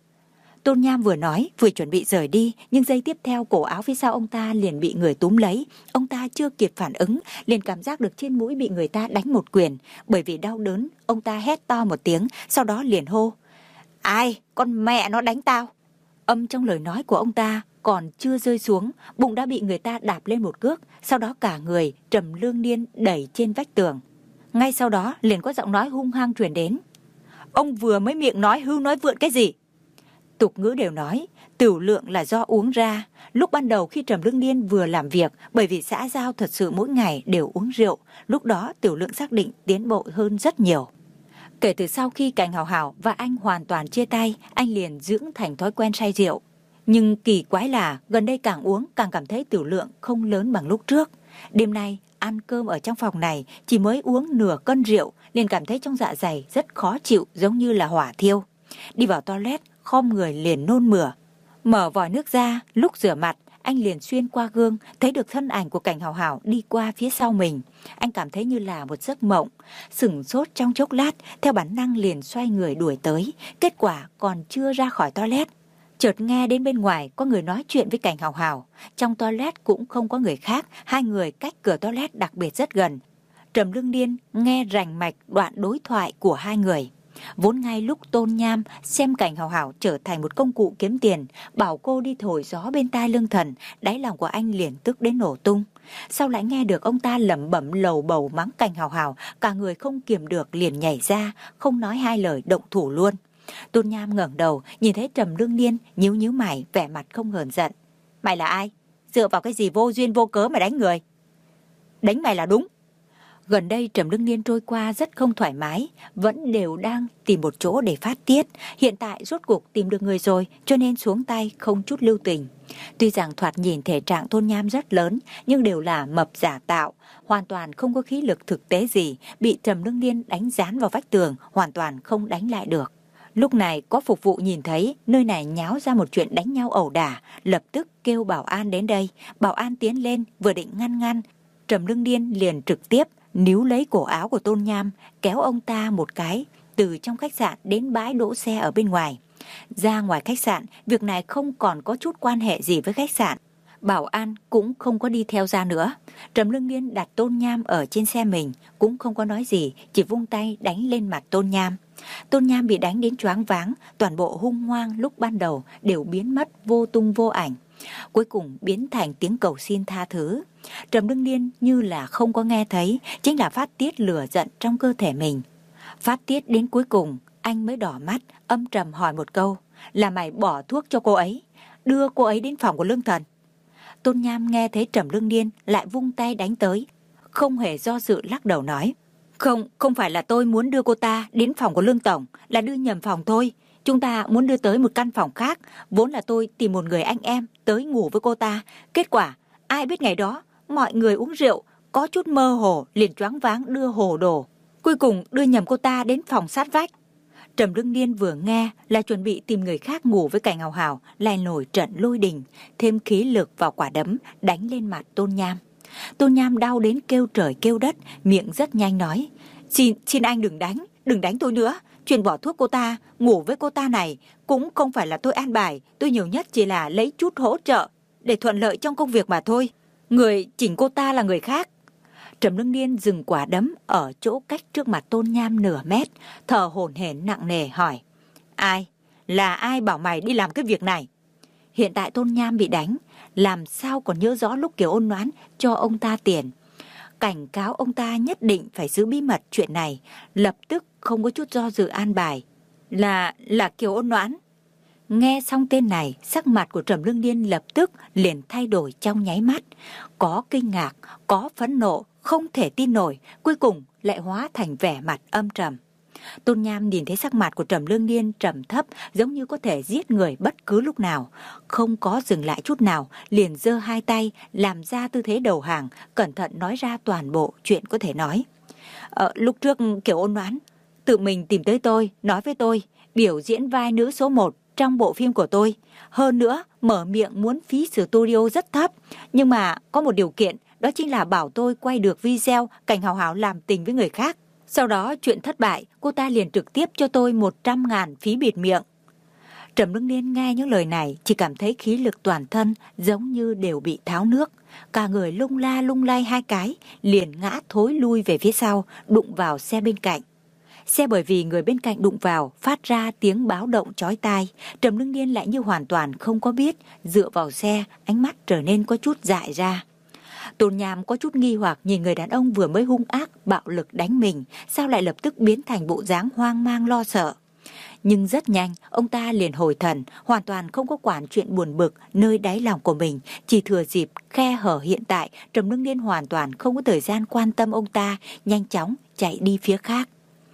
Tôn Nham vừa nói vừa chuẩn bị rời đi, nhưng giây tiếp theo cổ áo phía sau ông ta liền bị người túm lấy. Ông ta chưa kịp phản ứng, liền cảm giác được trên mũi bị người ta đánh một quyền. Bởi vì đau đớn, ông ta hét to một tiếng, sau đó liền hô, ai, con mẹ nó đánh tao. Âm trong lời nói của ông ta còn chưa rơi xuống, bụng đã bị người ta đạp lên một cước, sau đó cả người Trầm Lương Niên đẩy trên vách tường. Ngay sau đó liền có giọng nói hung hăng truyền đến, ông vừa mới miệng nói hưu nói vượn cái gì? Tục ngữ đều nói, tiểu lượng là do uống ra. Lúc ban đầu khi Trầm Lương Niên vừa làm việc, bởi vì xã giao thật sự mỗi ngày đều uống rượu, lúc đó tiểu lượng xác định tiến bộ hơn rất nhiều. Kể từ sau khi Cảnh Hào Hào và anh hoàn toàn chia tay, anh liền dưỡng thành thói quen say rượu. Nhưng kỳ quái là gần đây càng uống càng cảm thấy tiểu lượng không lớn bằng lúc trước. Đêm nay ăn cơm ở trong phòng này chỉ mới uống nửa cân rượu, liền cảm thấy trong dạ dày rất khó chịu, giống như là hỏa thiêu. Đi vào toilet, khom người liền nôn mửa. Mở vòi nước ra, lúc rửa mặt, anh liền xuyên qua gương, thấy được thân ảnh của Cảnh Hào Hào đi qua phía sau mình. Anh cảm thấy như là một giấc mộng, sửng sốt trong chốc lát, theo bản năng liền xoay người đuổi tới. Kết quả còn chưa ra khỏi toilet, chợt nghe đến bên ngoài có người nói chuyện với Cảnh Hào Hào. Trong toilet cũng không có người khác, hai người cách cửa toilet đặc biệt rất gần. Trầm Lương Niên nghe rành mạch đoạn đối thoại của hai người. Vốn ngay lúc Tôn Nham xem Cảnh Hào Hào trở thành một công cụ kiếm tiền, bảo cô đi thổi gió bên tai Lương Thần, đáy lòng của anh liền tức đến nổ tung. Sau lại nghe được ông ta lẩm bẩm lầu bầu mắng Cảnh Hào Hào, cả người không kiềm được liền nhảy ra, không nói hai lời động thủ luôn. Tôn Nham ngẩng đầu, nhìn thấy Trầm Lương Niên nhíu nhíu mày, vẻ mặt không hờn giận. Mày là ai? Dựa vào cái gì vô duyên vô cớ mà đánh người? Đánh mày là đúng. Gần đây Trầm Lương Niên trôi qua rất không thoải mái, vẫn đều đang tìm một chỗ để phát tiết. Hiện tại rốt cuộc tìm được người rồi, cho nên xuống tay không chút lưu tình. Tuy rằng thoạt nhìn thể trạng Tôn Nham rất lớn, nhưng đều là mập giả tạo, hoàn toàn không có khí lực thực tế gì, bị Trầm Lương Niên đánh dán vào vách tường, hoàn toàn không đánh lại được. Lúc này có phục vụ nhìn thấy nơi này nháo ra một chuyện đánh nhau ẩu đả, lập tức kêu bảo an đến đây. Bảo an tiến lên vừa định ngăn ngăn, Trầm Lương Niên liền trực tiếp níu lấy cổ áo của Tôn Nham, kéo ông ta một cái từ trong khách sạn đến bãi đỗ xe ở bên ngoài. Ra ngoài khách sạn, việc này không còn có chút quan hệ gì với khách sạn. Bảo an cũng không có đi theo ra nữa. Trầm Lương Niên đặt Tôn Nham ở trên xe mình, cũng không có nói gì, chỉ vung tay đánh lên mặt Tôn Nham. Tôn Nham bị đánh đến choáng váng, toàn bộ hung hoang lúc ban đầu đều biến mất vô tung vô ảnh. Cuối cùng biến thành tiếng cầu xin tha thứ. Trầm Lương Niên như là không có nghe thấy, chính là phát tiết lửa giận trong cơ thể mình. Phát tiết đến cuối cùng, anh mới đỏ mắt, âm trầm hỏi một câu, là mày bỏ thuốc cho cô ấy, đưa cô ấy đến phòng của Lương Thần. Tôn Nham nghe thấy Trầm Lương Niên lại vung tay đánh tới, không hề do dự lắc đầu nói, Không, không phải là tôi muốn đưa cô ta đến phòng của Lương Tổng, là đưa nhầm phòng thôi. Chúng ta muốn đưa tới một căn phòng khác, vốn là tôi tìm một người anh em tới ngủ với cô ta. Kết quả, ai biết ngày đó, mọi người uống rượu, có chút mơ hồ, liền choáng váng đưa hồ đồ. Cuối cùng đưa nhầm cô ta đến phòng sát vách. Trầm Lương Niên vừa nghe là chuẩn bị tìm người khác ngủ với Cảnh Hào Hào, lại nổi trận lôi đình, thêm khí lực vào quả đấm, đánh lên mặt Tôn Nham. Tôn Nham đau đến kêu trời kêu đất, miệng rất nhanh nói, Xin, xin anh đừng đánh, đừng đánh tôi nữa. Chuyện bỏ thuốc cô ta, ngủ với cô ta này cũng không phải là tôi an bài, tôi nhiều nhất chỉ là lấy chút hỗ trợ để thuận lợi trong công việc mà thôi. Người chỉnh cô ta là người khác. Trầm Lương Niên dừng quả đấm ở chỗ cách trước mặt Tôn Nham nửa mét, thở hổn hển nặng nề hỏi, Ai? Là ai bảo mày đi làm cái việc này? Hiện tại Tôn Nham bị đánh, làm sao còn nhớ rõ lúc Kiều Ôn Noãn cho ông ta tiền. Cảnh cáo ông ta nhất định phải giữ bí mật chuyện này, lập tức không có chút do dự an bài. Là, là Kiều Ôn Noãn. Nghe xong tên này, sắc mặt của Trầm Lương Niên lập tức liền thay đổi trong nháy mắt. Có kinh ngạc, có phẫn nộ, không thể tin nổi, cuối cùng lại hóa thành vẻ mặt âm trầm. Tôn Nham nhìn thấy sắc mặt của Trầm Lương Niên trầm thấp, giống như có thể giết người bất cứ lúc nào, không có dừng lại chút nào, liền giơ hai tay làm ra tư thế đầu hàng, cẩn thận nói ra toàn bộ chuyện có thể nói. Ờ, lúc trước Kiều Ôn Noãn tự mình tìm tới tôi, nói với tôi biểu diễn vai nữ số một trong bộ phim của tôi, hơn nữa mở miệng muốn phí studio rất thấp, nhưng mà có một điều kiện, đó chính là bảo tôi quay được video Cảnh Hào Hào làm tình với người khác. Sau đó chuyện thất bại, cô ta liền trực tiếp cho tôi một trăm ngàn phí bịt miệng. Trầm Lương Niên nghe những lời này chỉ cảm thấy khí lực toàn thân giống như đều bị tháo nước. Cả người lung la lung lay hai cái, liền ngã thối lui về phía sau, đụng vào xe bên cạnh. Xe bởi vì người bên cạnh đụng vào, phát ra tiếng báo động chói tai. Trầm Lương Niên lại như hoàn toàn không có biết, dựa vào xe, ánh mắt trở nên có chút dại ra. Tôn Nham có chút nghi hoặc nhìn người đàn ông vừa mới hung ác, bạo lực đánh mình, sao lại lập tức biến thành bộ dáng hoang mang lo sợ. Nhưng rất nhanh, ông ta liền hồi thần, hoàn toàn không có quản chuyện buồn bực nơi đáy lòng của mình, chỉ thừa dịp khe hở hiện tại, Trầm Lương Niên hoàn toàn không có thời gian quan tâm ông ta, nhanh chóng chạy đi phía khác.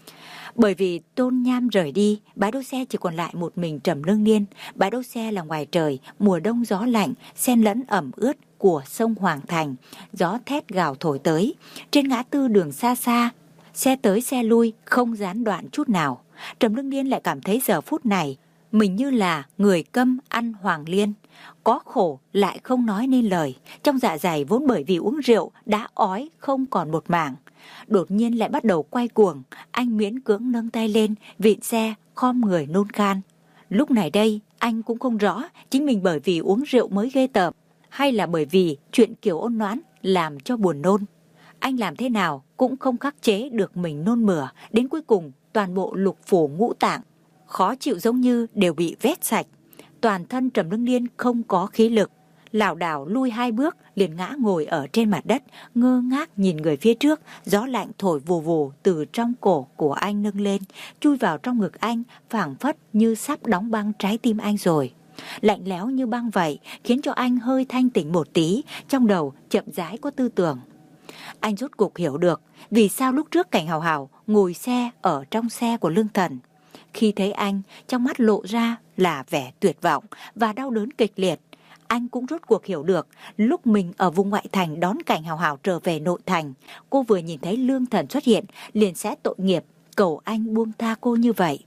Bởi vì Tôn Nham rời đi, bãi đỗ xe chỉ còn lại một mình Trầm Lương Niên. Bãi đỗ xe là ngoài trời, mùa đông gió lạnh, xen lẫn ẩm ướt của sông Hoàng Thành. Gió thét gào thổi tới. Trên ngã tư đường xa xa, xe tới xe lui, không gián đoạn chút nào. Trầm Lương Niên lại cảm thấy giờ phút này, mình như là người câm ăn hoàng liên. Có khổ lại không nói nên lời. Trong dạ dày vốn bởi vì uống rượu đã ói không còn một mảng. Đột nhiên lại bắt đầu quay cuồng, anh miễn cưỡng nâng tay lên, vịn xe, khom người nôn khan. Lúc này đây, anh cũng không rõ chính mình bởi vì uống rượu mới ghê tởm, hay là bởi vì chuyện Kiều Ôn Noãn làm cho buồn nôn. Anh làm thế nào cũng không khắc chế được mình nôn mửa, đến cuối cùng toàn bộ lục phủ ngũ tạng, khó chịu giống như đều bị vét sạch. Toàn thân Trầm Lương Niên không có khí lực, lảo đảo lui hai bước liền ngã ngồi ở trên mặt đất, ngơ ngác nhìn người phía trước. Gió lạnh thổi vù vù từ trong cổ của anh nâng lên, chui vào trong ngực anh, phảng phất như sắp đóng băng trái tim anh rồi. Lạnh lẽo như băng vậy, khiến cho anh hơi thanh tỉnh một tí, trong đầu chậm rãi có tư tưởng. Anh rốt cuộc hiểu được vì sao lúc trước Cảnh Hào Hào ngồi xe ở trong xe của Lương Thần. Khi thấy anh, trong mắt lộ ra là vẻ tuyệt vọng và đau đớn kịch liệt. Anh cũng rốt cuộc hiểu được, lúc mình ở vùng ngoại thành đón Cảnh Hào Hào trở về nội thành, cô vừa nhìn thấy Lương Thần xuất hiện liền sẽ tội nghiệp, cầu anh buông tha cô như vậy.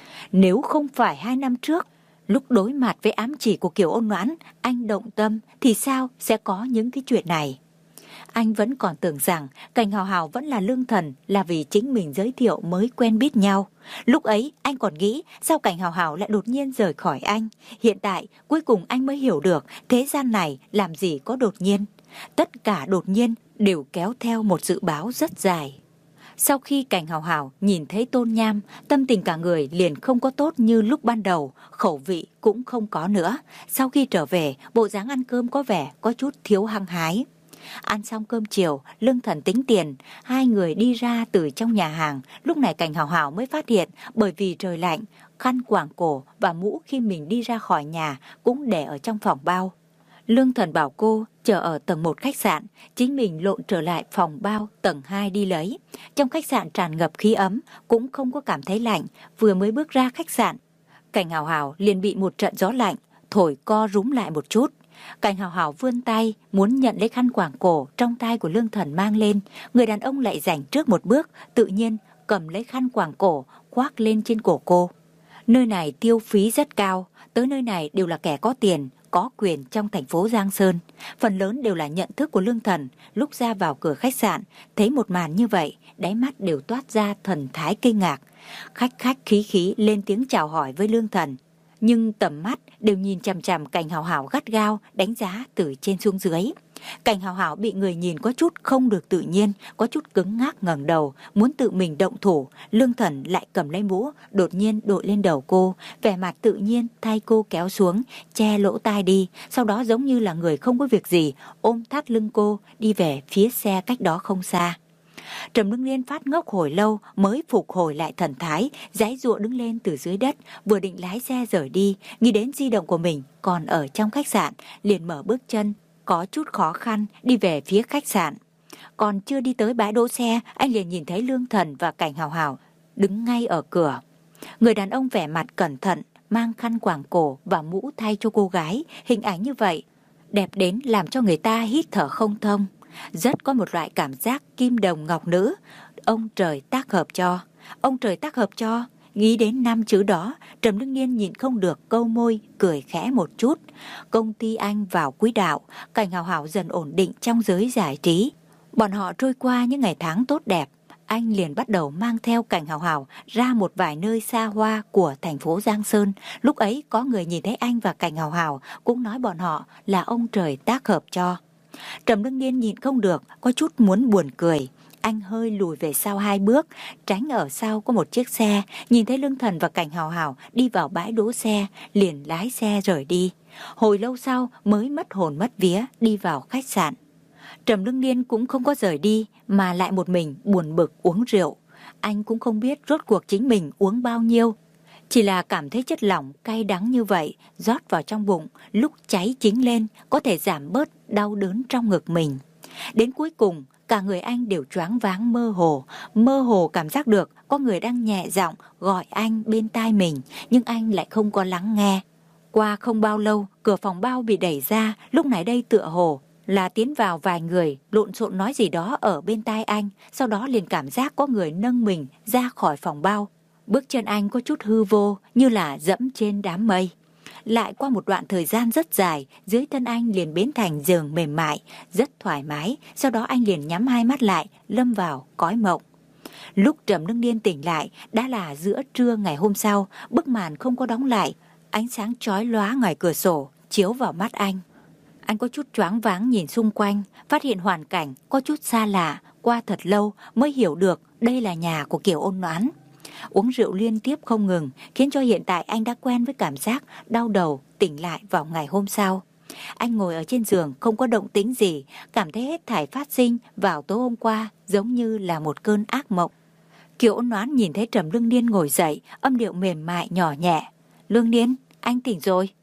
Nếu không phải hai năm trước, lúc đối mặt với ám chỉ của Kiều Ôn Noãn, anh động tâm thì sao sẽ có những cái chuyện này? Anh vẫn còn tưởng rằng Cảnh Hào Hào vẫn là Lương Thần là vì chính mình giới thiệu mới quen biết nhau. Lúc ấy anh còn nghĩ sao Cảnh Hào Hào lại đột nhiên rời khỏi anh. Hiện tại cuối cùng anh mới hiểu được thế gian này làm gì có đột nhiên. Tất cả đột nhiên đều kéo theo một dự báo rất dài. Sau khi Cảnh Hào Hào nhìn thấy Tôn Nham, tâm tình cả người liền không có tốt như lúc ban đầu, khẩu vị cũng không có nữa. Sau khi trở về, bộ dáng ăn cơm có vẻ có chút thiếu hăng hái. Ăn xong cơm chiều, Lương Thần tính tiền, hai người đi ra từ trong nhà hàng. Lúc này Cảnh Hào Hào mới phát hiện bởi vì trời lạnh, khăn quàng cổ và mũ khi mình đi ra khỏi nhà cũng để ở trong phòng bao. Lương Thần bảo cô chờ ở tầng một khách sạn, chính mình lộn trở lại phòng bao tầng hai đi lấy. Trong khách sạn tràn ngập khí ấm, cũng không có cảm thấy lạnh. Vừa mới bước ra khách sạn, Cảnh Hào Hào liền bị một trận gió lạnh thổi co rúm lại một chút. Cảnh Hào Hào vươn tay muốn nhận lấy khăn quàng cổ trong tay của Lương Thần mang lên. Người đàn ông lại giành trước một bước, tự nhiên cầm lấy khăn quàng cổ khoác lên trên cổ cô. Nơi này tiêu phí rất cao, tới nơi này đều là kẻ có tiền, có quyền trong thành phố Giang Sơn. Phần lớn đều là nhận thức của Lương Thần. Lúc ra vào cửa khách sạn, thấy một màn như vậy, đáy mắt đều toát ra thần thái kinh ngạc. Khách khách khí khí lên tiếng chào hỏi với Lương Thần. Nhưng tầm mắt đều nhìn chằm chằm Cảnh Hào Hào gắt gao, đánh giá từ trên xuống dưới. Cảnh Hào Hào bị người nhìn có chút không được tự nhiên, có chút cứng ngắc ngẩng đầu, muốn tự mình động thủ. Lương Thần lại cầm lấy mũ, đột nhiên đội lên đầu cô, vẻ mặt tự nhiên thay cô kéo xuống, che lỗ tai đi, sau đó giống như là người không có việc gì, ôm thắt lưng cô đi về phía xe cách đó không xa. Trầm Ngưng Liên phát ngốc hồi lâu mới phục hồi lại thần thái, giãy giụa đứng lên từ dưới đất, vừa định lái xe rời đi, nghĩ đến di động của mình còn ở trong khách sạn, liền mở bước chân, có chút khó khăn đi về phía khách sạn. Còn chưa đi tới bãi đỗ xe, anh liền nhìn thấy Lương Thần và Cảnh Hào Hào đứng ngay ở cửa. Người đàn ông vẻ mặt cẩn thận, mang khăn quàng cổ và mũ thay cho cô gái, hình ảnh như vậy đẹp đến làm cho người ta hít thở không thông. Rất có một loại cảm giác kim đồng ngọc nữ. Ông trời tác hợp cho. Ông trời tác hợp cho. Nghĩ đến năm chữ đó, Trầm Ngưng Nhiên nhịn không được câu môi, cười khẽ một chút. Công ty anh vào quỹ đạo, Cảnh Hào Hào dần ổn định trong giới giải trí. Bọn họ trôi qua những ngày tháng tốt đẹp. Anh liền bắt đầu mang theo Cảnh Hào Hào ra một vài nơi xa hoa của thành phố Giang Sơn. Lúc ấy có người nhìn thấy anh và Cảnh Hào Hào cũng nói bọn họ là ông trời tác hợp cho. Trầm Ngưng Nhiên nhìn không được, có chút muốn buồn cười. Anh hơi lùi về sau hai bước, tránh ở sau có một chiếc xe, nhìn thấy Lương Thần và Cảnh Hào Hào đi vào bãi đỗ xe, liền lái xe rời đi. Hồi lâu sau mới mất hồn mất vía đi vào khách sạn. Trầm Ngưng Nhiên cũng không có rời đi, mà lại một mình buồn bực uống rượu. Anh cũng không biết rốt cuộc chính mình uống bao nhiêu. Chỉ là cảm thấy chất lỏng cay đắng như vậy rót vào trong bụng, lúc cháy chính lên có thể giảm bớt đau đớn trong ngực mình. Đến cuối cùng cả người anh đều choáng váng mơ hồ, mơ hồ cảm giác được có người đang nhẹ giọng gọi anh bên tai mình, nhưng anh lại không có lắng nghe. Qua không bao lâu, cửa phòng bao bị đẩy ra, lúc này đây tựa hồ là tiến vào vài người lộn xộn nói gì đó ở bên tai anh, sau đó liền cảm giác có người nâng mình ra khỏi phòng bao. Bước chân anh có chút hư vô, như là dẫm trên đám mây. Lại qua một đoạn thời gian rất dài, dưới thân anh liền biến thành giường mềm mại, rất thoải mái. Sau đó anh liền nhắm hai mắt lại, lâm vào cõi mộng. Lúc Trầm Ngưng Nhiên tỉnh lại, đã là giữa trưa ngày hôm sau, bức màn không có đóng lại. Ánh sáng chói lóa ngoài cửa sổ, chiếu vào mắt anh. Anh có chút choáng váng nhìn xung quanh, phát hiện hoàn cảnh có chút xa lạ. Qua thật lâu mới hiểu được đây là nhà của Kiều Ôn Noãn. Uống rượu liên tiếp không ngừng, khiến cho hiện tại anh đã quen với cảm giác đau đầu tỉnh lại vào ngày hôm sau. Anh ngồi ở trên giường không có động tĩnh gì, cảm thấy hết thảy phát sinh vào tối hôm qua giống như là một cơn ác mộng. Kiều Ôn Noãn nhìn thấy Trầm Ngưng Nhiên ngồi dậy, âm điệu mềm mại nhỏ nhẹ. Lương Nhiên, anh tỉnh rồi.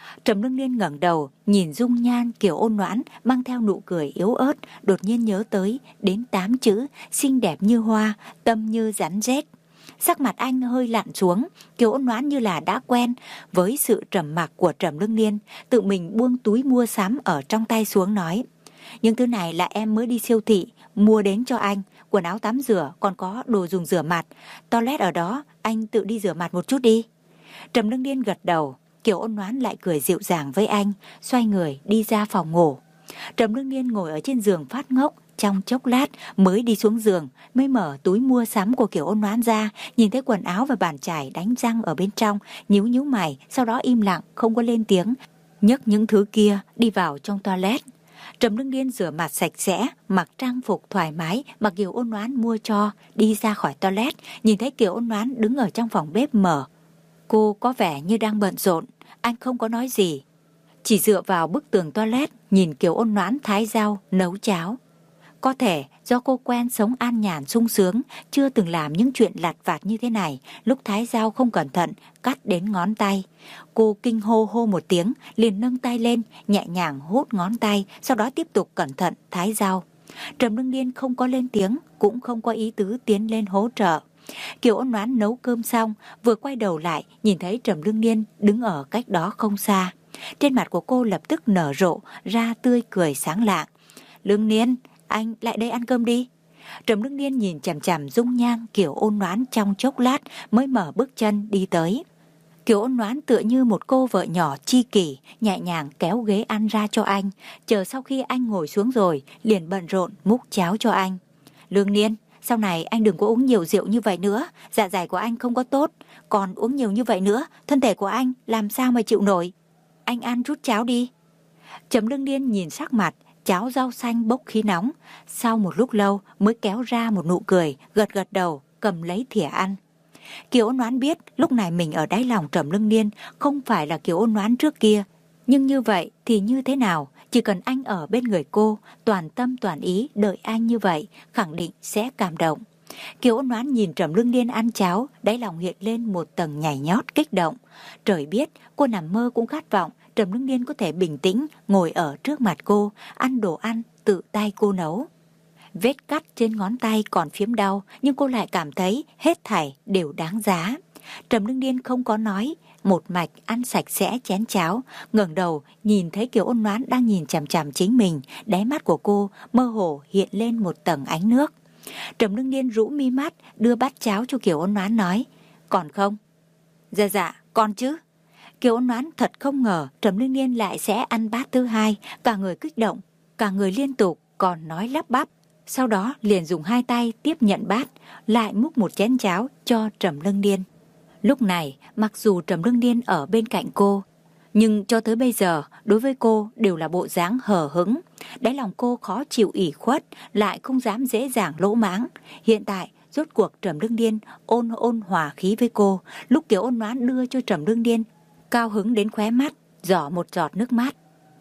Trầm Lương Liên ngẩng đầu, nhìn dung nhan Kiều ôn nhoãn mang theo nụ cười yếu ớt, đột nhiên nhớ tới đến tám chữ xinh đẹp như hoa, tâm như rắn rết. Sắc mặt anh hơi lặn xuống, Kiều ôn nhoãn như là đã quen với sự trầm mặc của Trầm Lương Liên, tự mình buông túi mua sắm ở trong tay xuống nói: những thứ này là em mới đi siêu thị mua đến cho anh, quần áo tắm rửa, còn có đồ dùng rửa mặt, toilet ở đó, anh tự đi rửa mặt một chút đi. Trầm Lương Liên gật đầu, Kiều ôn nhoãn lại cười dịu dàng với anh, xoay người đi ra phòng ngủ. Trầm Lương Liên ngồi ở trên giường phát ngốc, trong chốc lát mới đi xuống giường, mới mở túi mua sắm của Kiều ôn nhoãn ra, nhìn thấy quần áo và bàn chải đánh răng ở bên trong, nhíu nhíu mày, sau đó im lặng không có lên tiếng, nhấc những thứ kia đi vào trong toilet. Trầm Lương Liên rửa mặt sạch sẽ, mặc trang phục thoải mái mà Kiều ôn nhoãn mua cho, đi ra khỏi toilet, nhìn thấy Kiều ôn nhoãn đứng ở trong phòng bếp mở. Cô có vẻ như đang bận rộn, anh không có nói gì, chỉ dựa vào bức tường toilet nhìn Kiều ôn nhoãn thái rau, nấu cháo. Có thể do cô quen sống an nhàn sung sướng, chưa từng làm những chuyện lặt vặt như thế này, lúc thái rau không cẩn thận cắt đến ngón tay. Cô kinh hô hô một tiếng, liền nâng tay lên, nhẹ nhàng hút ngón tay, sau đó tiếp tục cẩn thận thái rau. Trầm Lương Liên không có lên tiếng, cũng không có ý tứ tiến lên hỗ trợ. Kiều ôn nhoãn nấu cơm xong, vừa quay đầu lại, nhìn thấy Trầm Lương Liên đứng ở cách đó không xa. Trên mặt của cô lập tức nở rộ ra tươi cười sáng lạng. Lương Liên, anh lại đây ăn cơm đi. Trầm Lương Liên nhìn chằm chằm dung nhan Kiều ôn nhoãn trong chốc lát mới mở bước chân đi tới. Kiều ôn nhoãn tựa như một cô vợ nhỏ chi kỷ, nhẹ nhàng kéo ghế ăn ra cho anh, chờ sau khi anh ngồi xuống rồi, liền bận rộn múc cháo cho anh. Lương Liên, sau này anh đừng có uống nhiều rượu như vậy nữa, dạ dày của anh không có tốt, còn uống nhiều như vậy nữa, thân thể của anh làm sao mà chịu nổi. Anh ăn chút cháo đi. Trầm Lương Liên nhìn sắc mặt cháo rau xanh bốc khí nóng, sau một lúc lâu mới kéo ra một nụ cười, gật gật đầu, cầm lấy thìa ăn. Kiều ôn nhoãn biết lúc này mình ở đáy lòng Trầm Lương Liên không phải là Kiều ôn nhoãn trước kia, nhưng như vậy thì như thế nào, chỉ cần anh ở bên người cô, toàn tâm toàn ý đợi anh như vậy, khẳng định sẽ cảm động. Kiều ôn nhoãn nhìn Trầm Lương Liên ăn cháo, đáy lòng hiện lên một tầng nhảy nhót kích động. Trời biết, cô nằm mơ cũng khát vọng Trầm Lương Liên có thể bình tĩnh ngồi ở trước mặt cô, ăn đồ ăn tự tay cô nấu. Vết cắt trên ngón tay còn phiếm đau, nhưng cô lại cảm thấy hết thảy đều đáng giá. Trầm Lương Liên không có nói, một mạch ăn sạch sẽ chén cháo, ngẩng đầu nhìn thấy Kiều ôn nhoãn đang nhìn chằm chằm chính mình, đáy mắt của cô mơ hồ hiện lên một tầng ánh nước. Trầm Lương Liên rũ mi mắt, đưa bát cháo cho Kiều ôn nhoãn nói: còn không? Dạ dạ, còn chứ. Kiều ôn nhoãn thật không ngờ Trầm Lương Liên lại sẽ ăn bát thứ hai, cả người kích động, cả người liên tục còn nói lắp bắp. Sau đó liền dùng hai tay tiếp nhận bát, lại múc một chén cháo cho Trầm Lương Liên. Lúc này, mặc dù Trầm Lương Liên ở bên cạnh cô, nhưng cho tới bây giờ, đối với cô đều là bộ dáng hờ hững. Đáy lòng cô khó chịu ủy khuất, lại không dám dễ dàng lỗ mãng. Hiện tại, rốt cuộc Trầm Lương Liên ôn ôn hòa khí với cô. Lúc Kiều ôn nhoãn đưa cho Trầm Lương Liên, cao hứng đến khóe mắt, giỏ một giọt nước mắt.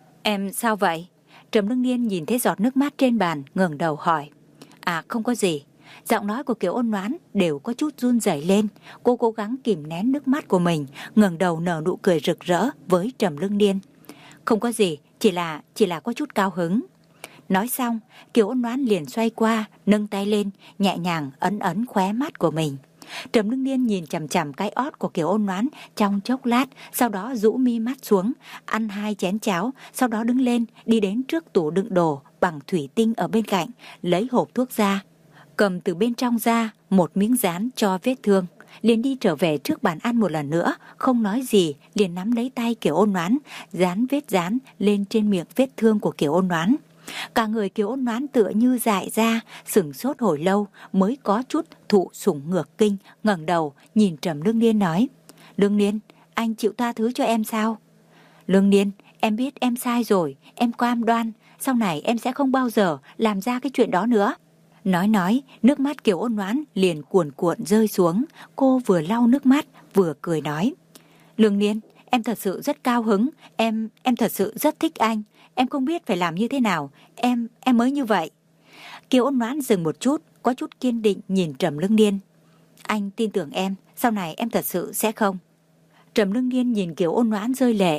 Em sao vậy? Trầm Lương Liên nhìn thấy giọt nước mắt trên bàn, ngẩng đầu hỏi. À không có gì. Giọng nói của Kiều ôn nhoãn đều có chút run rẩy lên. Cô cố gắng kìm nén nước mắt của mình, ngẩng đầu nở nụ cười rực rỡ với Trầm Lương Liên. Không có gì, chỉ là chỉ là có chút cao hứng. Nói xong, Kiều ôn nhoãn liền xoay qua, nâng tay lên, nhẹ nhàng ấn ấn khóe mắt của mình. Trầm Lương Liên nhìn chằm chằm cái ót của Kiều ôn nhoãn trong chốc lát, sau đó rũ mi mắt xuống, ăn hai chén cháo, sau đó đứng lên, đi đến trước tủ đựng đồ bằng thủy tinh ở bên cạnh, lấy hộp thuốc ra, cầm từ bên trong ra một miếng dán cho vết thương, liền đi trở về trước bàn ăn một lần nữa, không nói gì, liền nắm lấy tay Kiều ôn nhoãn, dán vết dán lên trên miệng vết thương của Kiều ôn nhoãn. Cả người Kiều ôn nhoãn tựa như dại ra, sửng sốt hồi lâu mới có chút thụ sủng ngược kinh, ngẩng đầu nhìn Trầm Lương Liên nói: Lương Liên, anh chịu tha thứ cho em sao? Lương Liên, em biết em sai rồi, em cam đoan, sau này em sẽ không bao giờ làm ra cái chuyện đó nữa. Nói nói, nước mắt Kiều ôn nhoãn liền cuồn cuộn rơi xuống, cô vừa lau nước mắt vừa cười nói: Lương Liên, em thật sự rất cao hứng, em em thật sự rất thích anh. Em không biết phải làm như thế nào, em em mới như vậy. Kiều ôn nhoãn dừng một chút, có chút kiên định nhìn Trầm Lương Liên. Anh tin tưởng em, sau này em thật sự sẽ không. Trầm Lương Liên nhìn Kiều ôn nhoãn rơi lệ,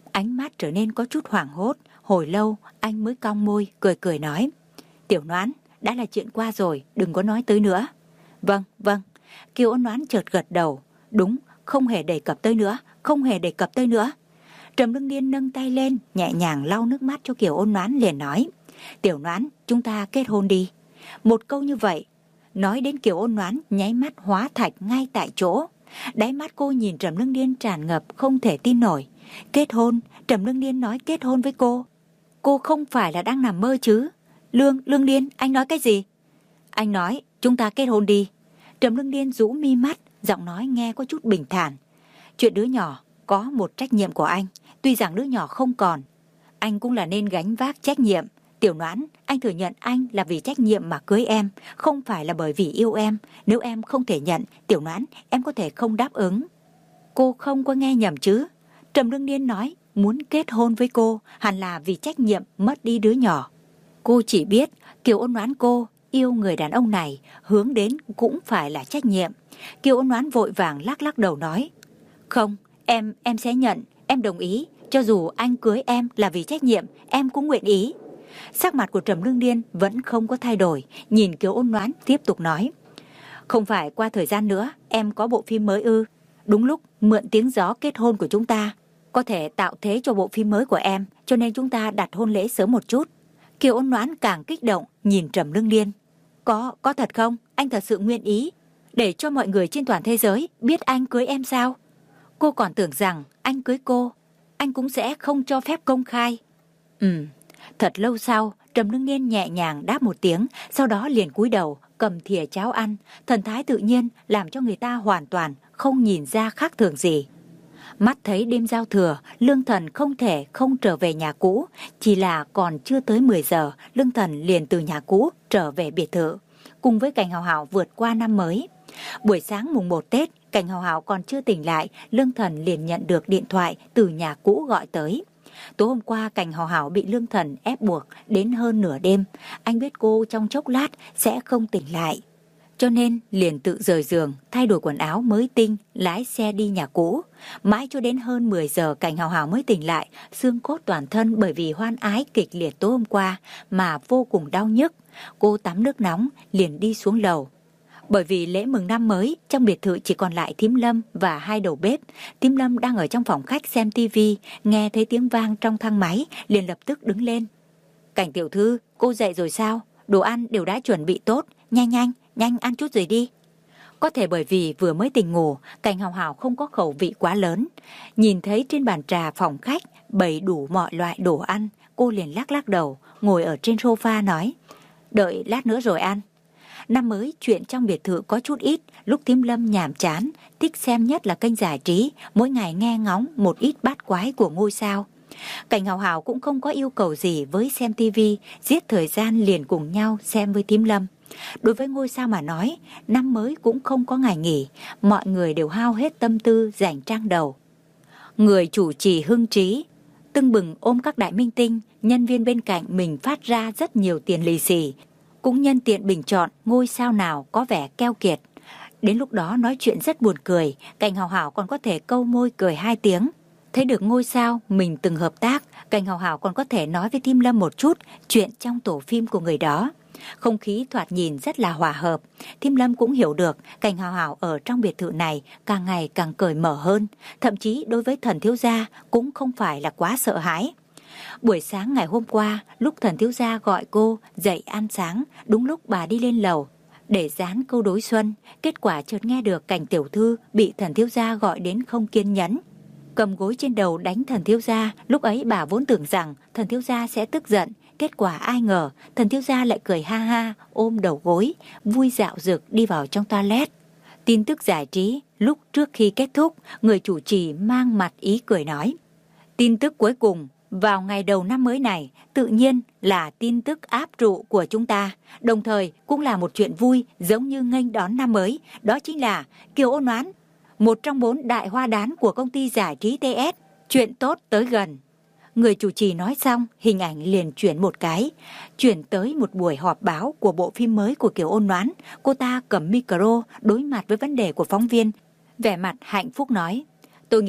ánh mắt trở nên có chút hoảng hốt. Hồi lâu anh mới cong môi cười cười nói: Tiểu Noãn, đã là chuyện qua rồi, đừng có nói tới nữa. Vâng, vâng. Kiều Ôn Noãn chợt gật đầu. Đúng, không hề đề cập tới nữa, không hề đề cập tới nữa. Trầm Lương Điên nâng tay lên, nhẹ nhàng lau nước mắt cho Kiều Ôn Noãn, liền nói: Tiểu Noãn, chúng ta kết hôn đi. Một câu như vậy, nói đến Kiều Ôn Noãn nháy mắt hóa thạch ngay tại chỗ. Đáy mắt cô nhìn Trầm Lương Điên tràn ngập không thể tin nổi. Kết hôn? Trầm Lương Điên nói kết hôn với cô. Cô không phải là đang nằm mơ chứ? Lương, Lương Điên, anh nói cái gì? Anh nói chúng ta kết hôn đi. Trầm Lương Điên rũ mi mắt, giọng nói nghe có chút bình thản. Chuyện đứa nhỏ có một trách nhiệm của anh. Tuy rằng đứa nhỏ không còn, anh cũng là nên gánh vác trách nhiệm. Tiểu Noãn, anh thừa nhận anh là vì trách nhiệm mà cưới em, không phải là bởi vì yêu em. Nếu em không thể nhận, Tiểu Noãn, em có thể không đáp ứng. Cô không có nghe nhầm chứ? Trầm Lương Điên nói muốn kết hôn với cô hẳn là vì trách nhiệm mất đi đứa nhỏ. Cô chỉ biết Kiều Ôn Noãn cô yêu người đàn ông này, hướng đến cũng phải là trách nhiệm. Kiều Ôn Noãn vội vàng lắc lắc đầu nói: Không, em, em sẽ nhận, em đồng ý. Cho dù anh cưới em là vì trách nhiệm, em cũng nguyện ý. Sắc mặt của Trầm Lương Điên vẫn không có thay đổi, nhìn Kiều Ôn Noãn tiếp tục nói: Không phải qua thời gian nữa em có bộ phim mới ư? Đúng lúc mượn tiếng gió kết hôn của chúng ta có thể tạo thế cho bộ phim mới của em, cho nên chúng ta đặt hôn lễ sớm một chút. Kiều Ôn Noãn càng kích động nhìn Trầm Lương Điên. Có, có thật không? Anh thật sự nguyện ý để cho mọi người trên toàn thế giới biết anh cưới em sao? Cô còn tưởng rằng anh cưới cô, anh cũng sẽ không cho phép công khai. Ừ. Thật lâu sau, Trầm Lương Điên nhẹ nhàng đáp một tiếng, sau đó liền cúi đầu cầm thìa cháo ăn, thần thái tự nhiên làm cho người ta hoàn toàn không nhìn ra khác thường gì. Mắt thấy đêm giao thừa, Lương Thần không thể không trở về nhà cũ, chỉ là còn chưa tới mười giờ, Lương Thần liền từ nhà cũ trở về biệt thự, cùng với Cảnh Hào Hào vượt qua năm mới. Buổi sáng mùng một Tết, Cảnh Hào Hào còn chưa tỉnh lại, Lương Thần liền nhận được điện thoại từ nhà cũ gọi tới. Tối hôm qua Cảnh Hào Hào bị Lương Thần ép buộc đến hơn nửa đêm. Anh biết cô trong chốc lát sẽ không tỉnh lại, cho nên liền tự rời giường, thay đổi quần áo mới tinh, lái xe đi nhà cũ. Mãi cho đến hơn mười giờ Cảnh Hào Hào mới tỉnh lại, xương cốt toàn thân bởi vì hoan ái kịch liệt tối hôm qua mà vô cùng đau nhức. Cô tắm nước nóng liền đi xuống lầu. Bởi vì lễ mừng năm mới, trong biệt thự chỉ còn lại Thím Lâm và hai đầu bếp. Thím Lâm đang ở trong phòng khách xem tivi, nghe thấy tiếng vang trong thang máy, liền lập tức đứng lên. Cảnh tiểu thư, cô dậy rồi sao? Đồ ăn đều đã chuẩn bị tốt, nhanh nhanh, nhanh ăn chút rồi đi. Có thể bởi vì vừa mới tỉnh ngủ, Cảnh Hào Hào không có khẩu vị quá lớn. Nhìn thấy trên bàn trà phòng khách bày đủ mọi loại đồ ăn, cô liền lắc lắc đầu, ngồi ở trên sofa nói: Đợi lát nữa rồi ăn. Năm mới chuyện trong biệt thự có chút ít, lúc Thím Lâm nhàm chán, thích xem nhất là kênh giải trí, mỗi ngày nghe ngóng một ít bát quái của ngôi sao. Cảnh Hào Hào cũng không có yêu cầu gì với xem tivi, giết thời gian liền cùng nhau xem với Thím Lâm. Đối với ngôi sao mà nói, năm mới cũng không có ngày nghỉ, mọi người đều hao hết tâm tư rảnh trang đầu. Người chủ trì hưng trí tưng bừng ôm các đại minh tinh, nhân viên bên cạnh mình phát ra rất nhiều tiền lì xì, cũng nhân tiện bình chọn ngôi sao nào có vẻ keo kiệt. Đến lúc đó nói chuyện rất buồn cười, Cảnh Hào Hào còn có thể câu môi cười hai tiếng. Thấy được ngôi sao mình từng hợp tác, Cảnh Hào Hào còn có thể nói với Thím Lâm một chút chuyện trong tổ phim của người đó. Không khí thoạt nhìn rất là hòa hợp. Thím Lâm cũng hiểu được Cảnh Hào Hào ở trong biệt thự này càng ngày càng cởi mở hơn, thậm chí đối với Thần thiếu gia cũng không phải là quá sợ hãi. Buổi sáng ngày hôm qua, lúc Thần thiếu gia gọi cô dậy ăn sáng, đúng lúc bà đi lên lầu để dán câu đối xuân, kết quả chợt nghe được Cảnh tiểu thư bị Thần thiếu gia gọi đến không kiên nhẫn, cầm gối trên đầu đánh Thần thiếu gia. Lúc ấy bà vốn tưởng rằng Thần thiếu gia sẽ tức giận, kết quả ai ngờ Thần thiếu gia lại cười ha ha, ôm đầu gối, vui dạo dực đi vào trong toilet. Tin tức giải trí lúc trước khi kết thúc, người chủ trì mang mặt ý cười nói: Tin tức cuối cùng vào ngày đầu năm mới này tự nhiên là tin tức áp trụ của chúng ta, đồng thời cũng là một chuyện vui giống như nghênh đón năm mới, đó chính là Kiều Ôn Noãn, một trong bốn đại hoa đán của công ty giải trí tê ét, chuyện tốt tới gần. Người chủ trì nói xong, hình ảnh liền chuyển một cái, chuyển tới một buổi họp báo của bộ phim mới của Kiều Ôn Noãn. Cô ta cầm micro đối mặt với vấn đề của phóng viên, vẻ mặt hạnh phúc nói: Tôi nghĩ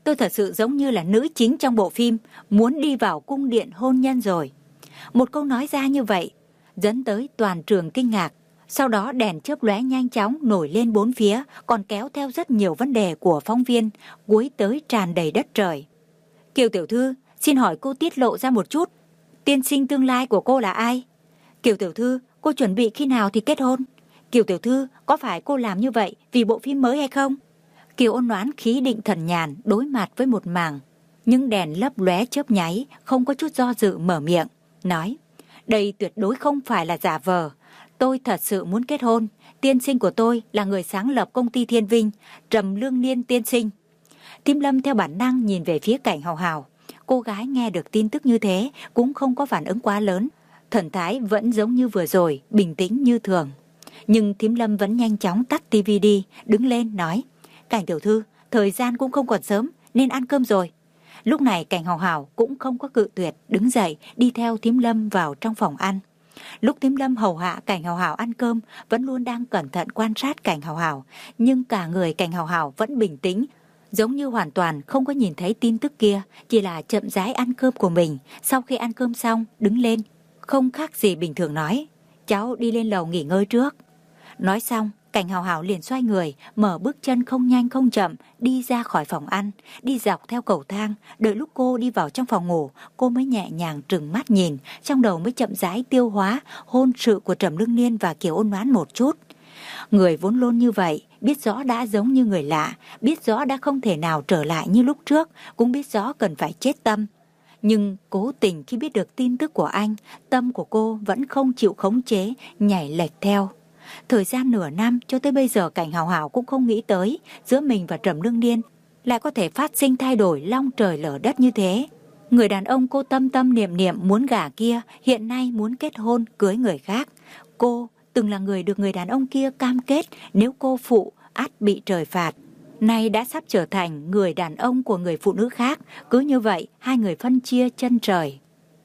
Tôi thật sự giống như là nữ chính trong bộ phim, muốn đi vào cung điện hôn nhân rồi. Một câu nói ra như vậy, dẫn tới toàn trường kinh ngạc. Sau đó đèn chớp lóe nhanh chóng nổi lên bốn phía, còn kéo theo rất nhiều vấn đề của phóng viên, cuối tới tràn đầy đất trời. Kiều tiểu thư, xin hỏi cô tiết lộ ra một chút, tiên sinh tương lai của cô là ai? Kiều tiểu thư, cô chuẩn bị khi nào thì kết hôn? Kiều tiểu thư, có phải cô làm như vậy vì bộ phim mới hay không? Kiều Ôn Noãn khí định thần nhàn đối mặt với một mảng những đèn lấp lóe chớp nháy, không có chút do dự mở miệng, nói: đây tuyệt đối không phải là giả vờ. Tôi thật sự muốn kết hôn. Tiên sinh của tôi là người sáng lập công ty Thiên Vinh, Trầm Lương Niên tiên sinh. Tím Lâm theo bản năng nhìn về phía Cảnh Hào Hào. Cô gái nghe được tin tức như thế cũng không có phản ứng quá lớn, thần thái vẫn giống như vừa rồi, bình tĩnh như thường. Nhưng Thím Lâm vẫn nhanh chóng tắt tivi đi, đứng lên nói: Cảnh tiểu thư, thời gian cũng không còn sớm, nên ăn cơm rồi. Lúc này Cảnh Hào Hào cũng không có cự tuyệt, đứng dậy đi theo Thím Lâm vào trong phòng ăn. Lúc Thím Lâm hầu hạ Cảnh Hào Hào ăn cơm, vẫn luôn đang cẩn thận quan sát Cảnh Hào Hào, nhưng cả người Cảnh Hào Hào vẫn bình tĩnh, giống như hoàn toàn không có nhìn thấy tin tức kia, chỉ là chậm rãi ăn cơm của mình. Sau khi ăn cơm xong, đứng lên, không khác gì bình thường nói: cháu đi lên lầu nghỉ ngơi trước. Nói xong, Cảnh Hào Hào liền xoay người, mở bước chân không nhanh không chậm, đi ra khỏi phòng ăn, đi dọc theo cầu thang. Đợi lúc cô đi vào trong phòng ngủ, cô mới nhẹ nhàng trừng mắt nhìn, trong đầu mới chậm rãi tiêu hóa hôn sự của Trầm Lương Niên và Kiều Ôn Noãn một chút. Người vốn luôn như vậy, biết rõ đã giống như người lạ, biết rõ đã không thể nào trở lại như lúc trước, cũng biết rõ cần phải chết tâm. Nhưng cố tình khi biết được tin tức của anh, tâm của cô vẫn không chịu khống chế, nhảy lệch theo. Thời gian nửa năm cho tới bây giờ, Cảnh Hào Hào cũng không nghĩ tới giữa mình và Trầm Lương Niên lại có thể phát sinh thay đổi long trời lở đất như thế. Người đàn ông cô tâm tâm niệm niệm muốn gả kia, hiện nay muốn kết hôn cưới người khác. Cô từng là người được người đàn ông kia cam kết nếu cô phụ ắt bị trời phạt. Nay đã sắp trở thành người đàn ông của người phụ nữ khác. Cứ như vậy, hai người phân chia chân trời.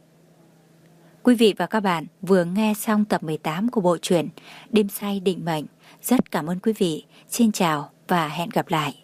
Quý vị và các bạn vừa nghe xong tập mười tám của bộ truyện Đêm Say Định Mệnh. Rất cảm ơn quý vị. Xin chào và hẹn gặp lại.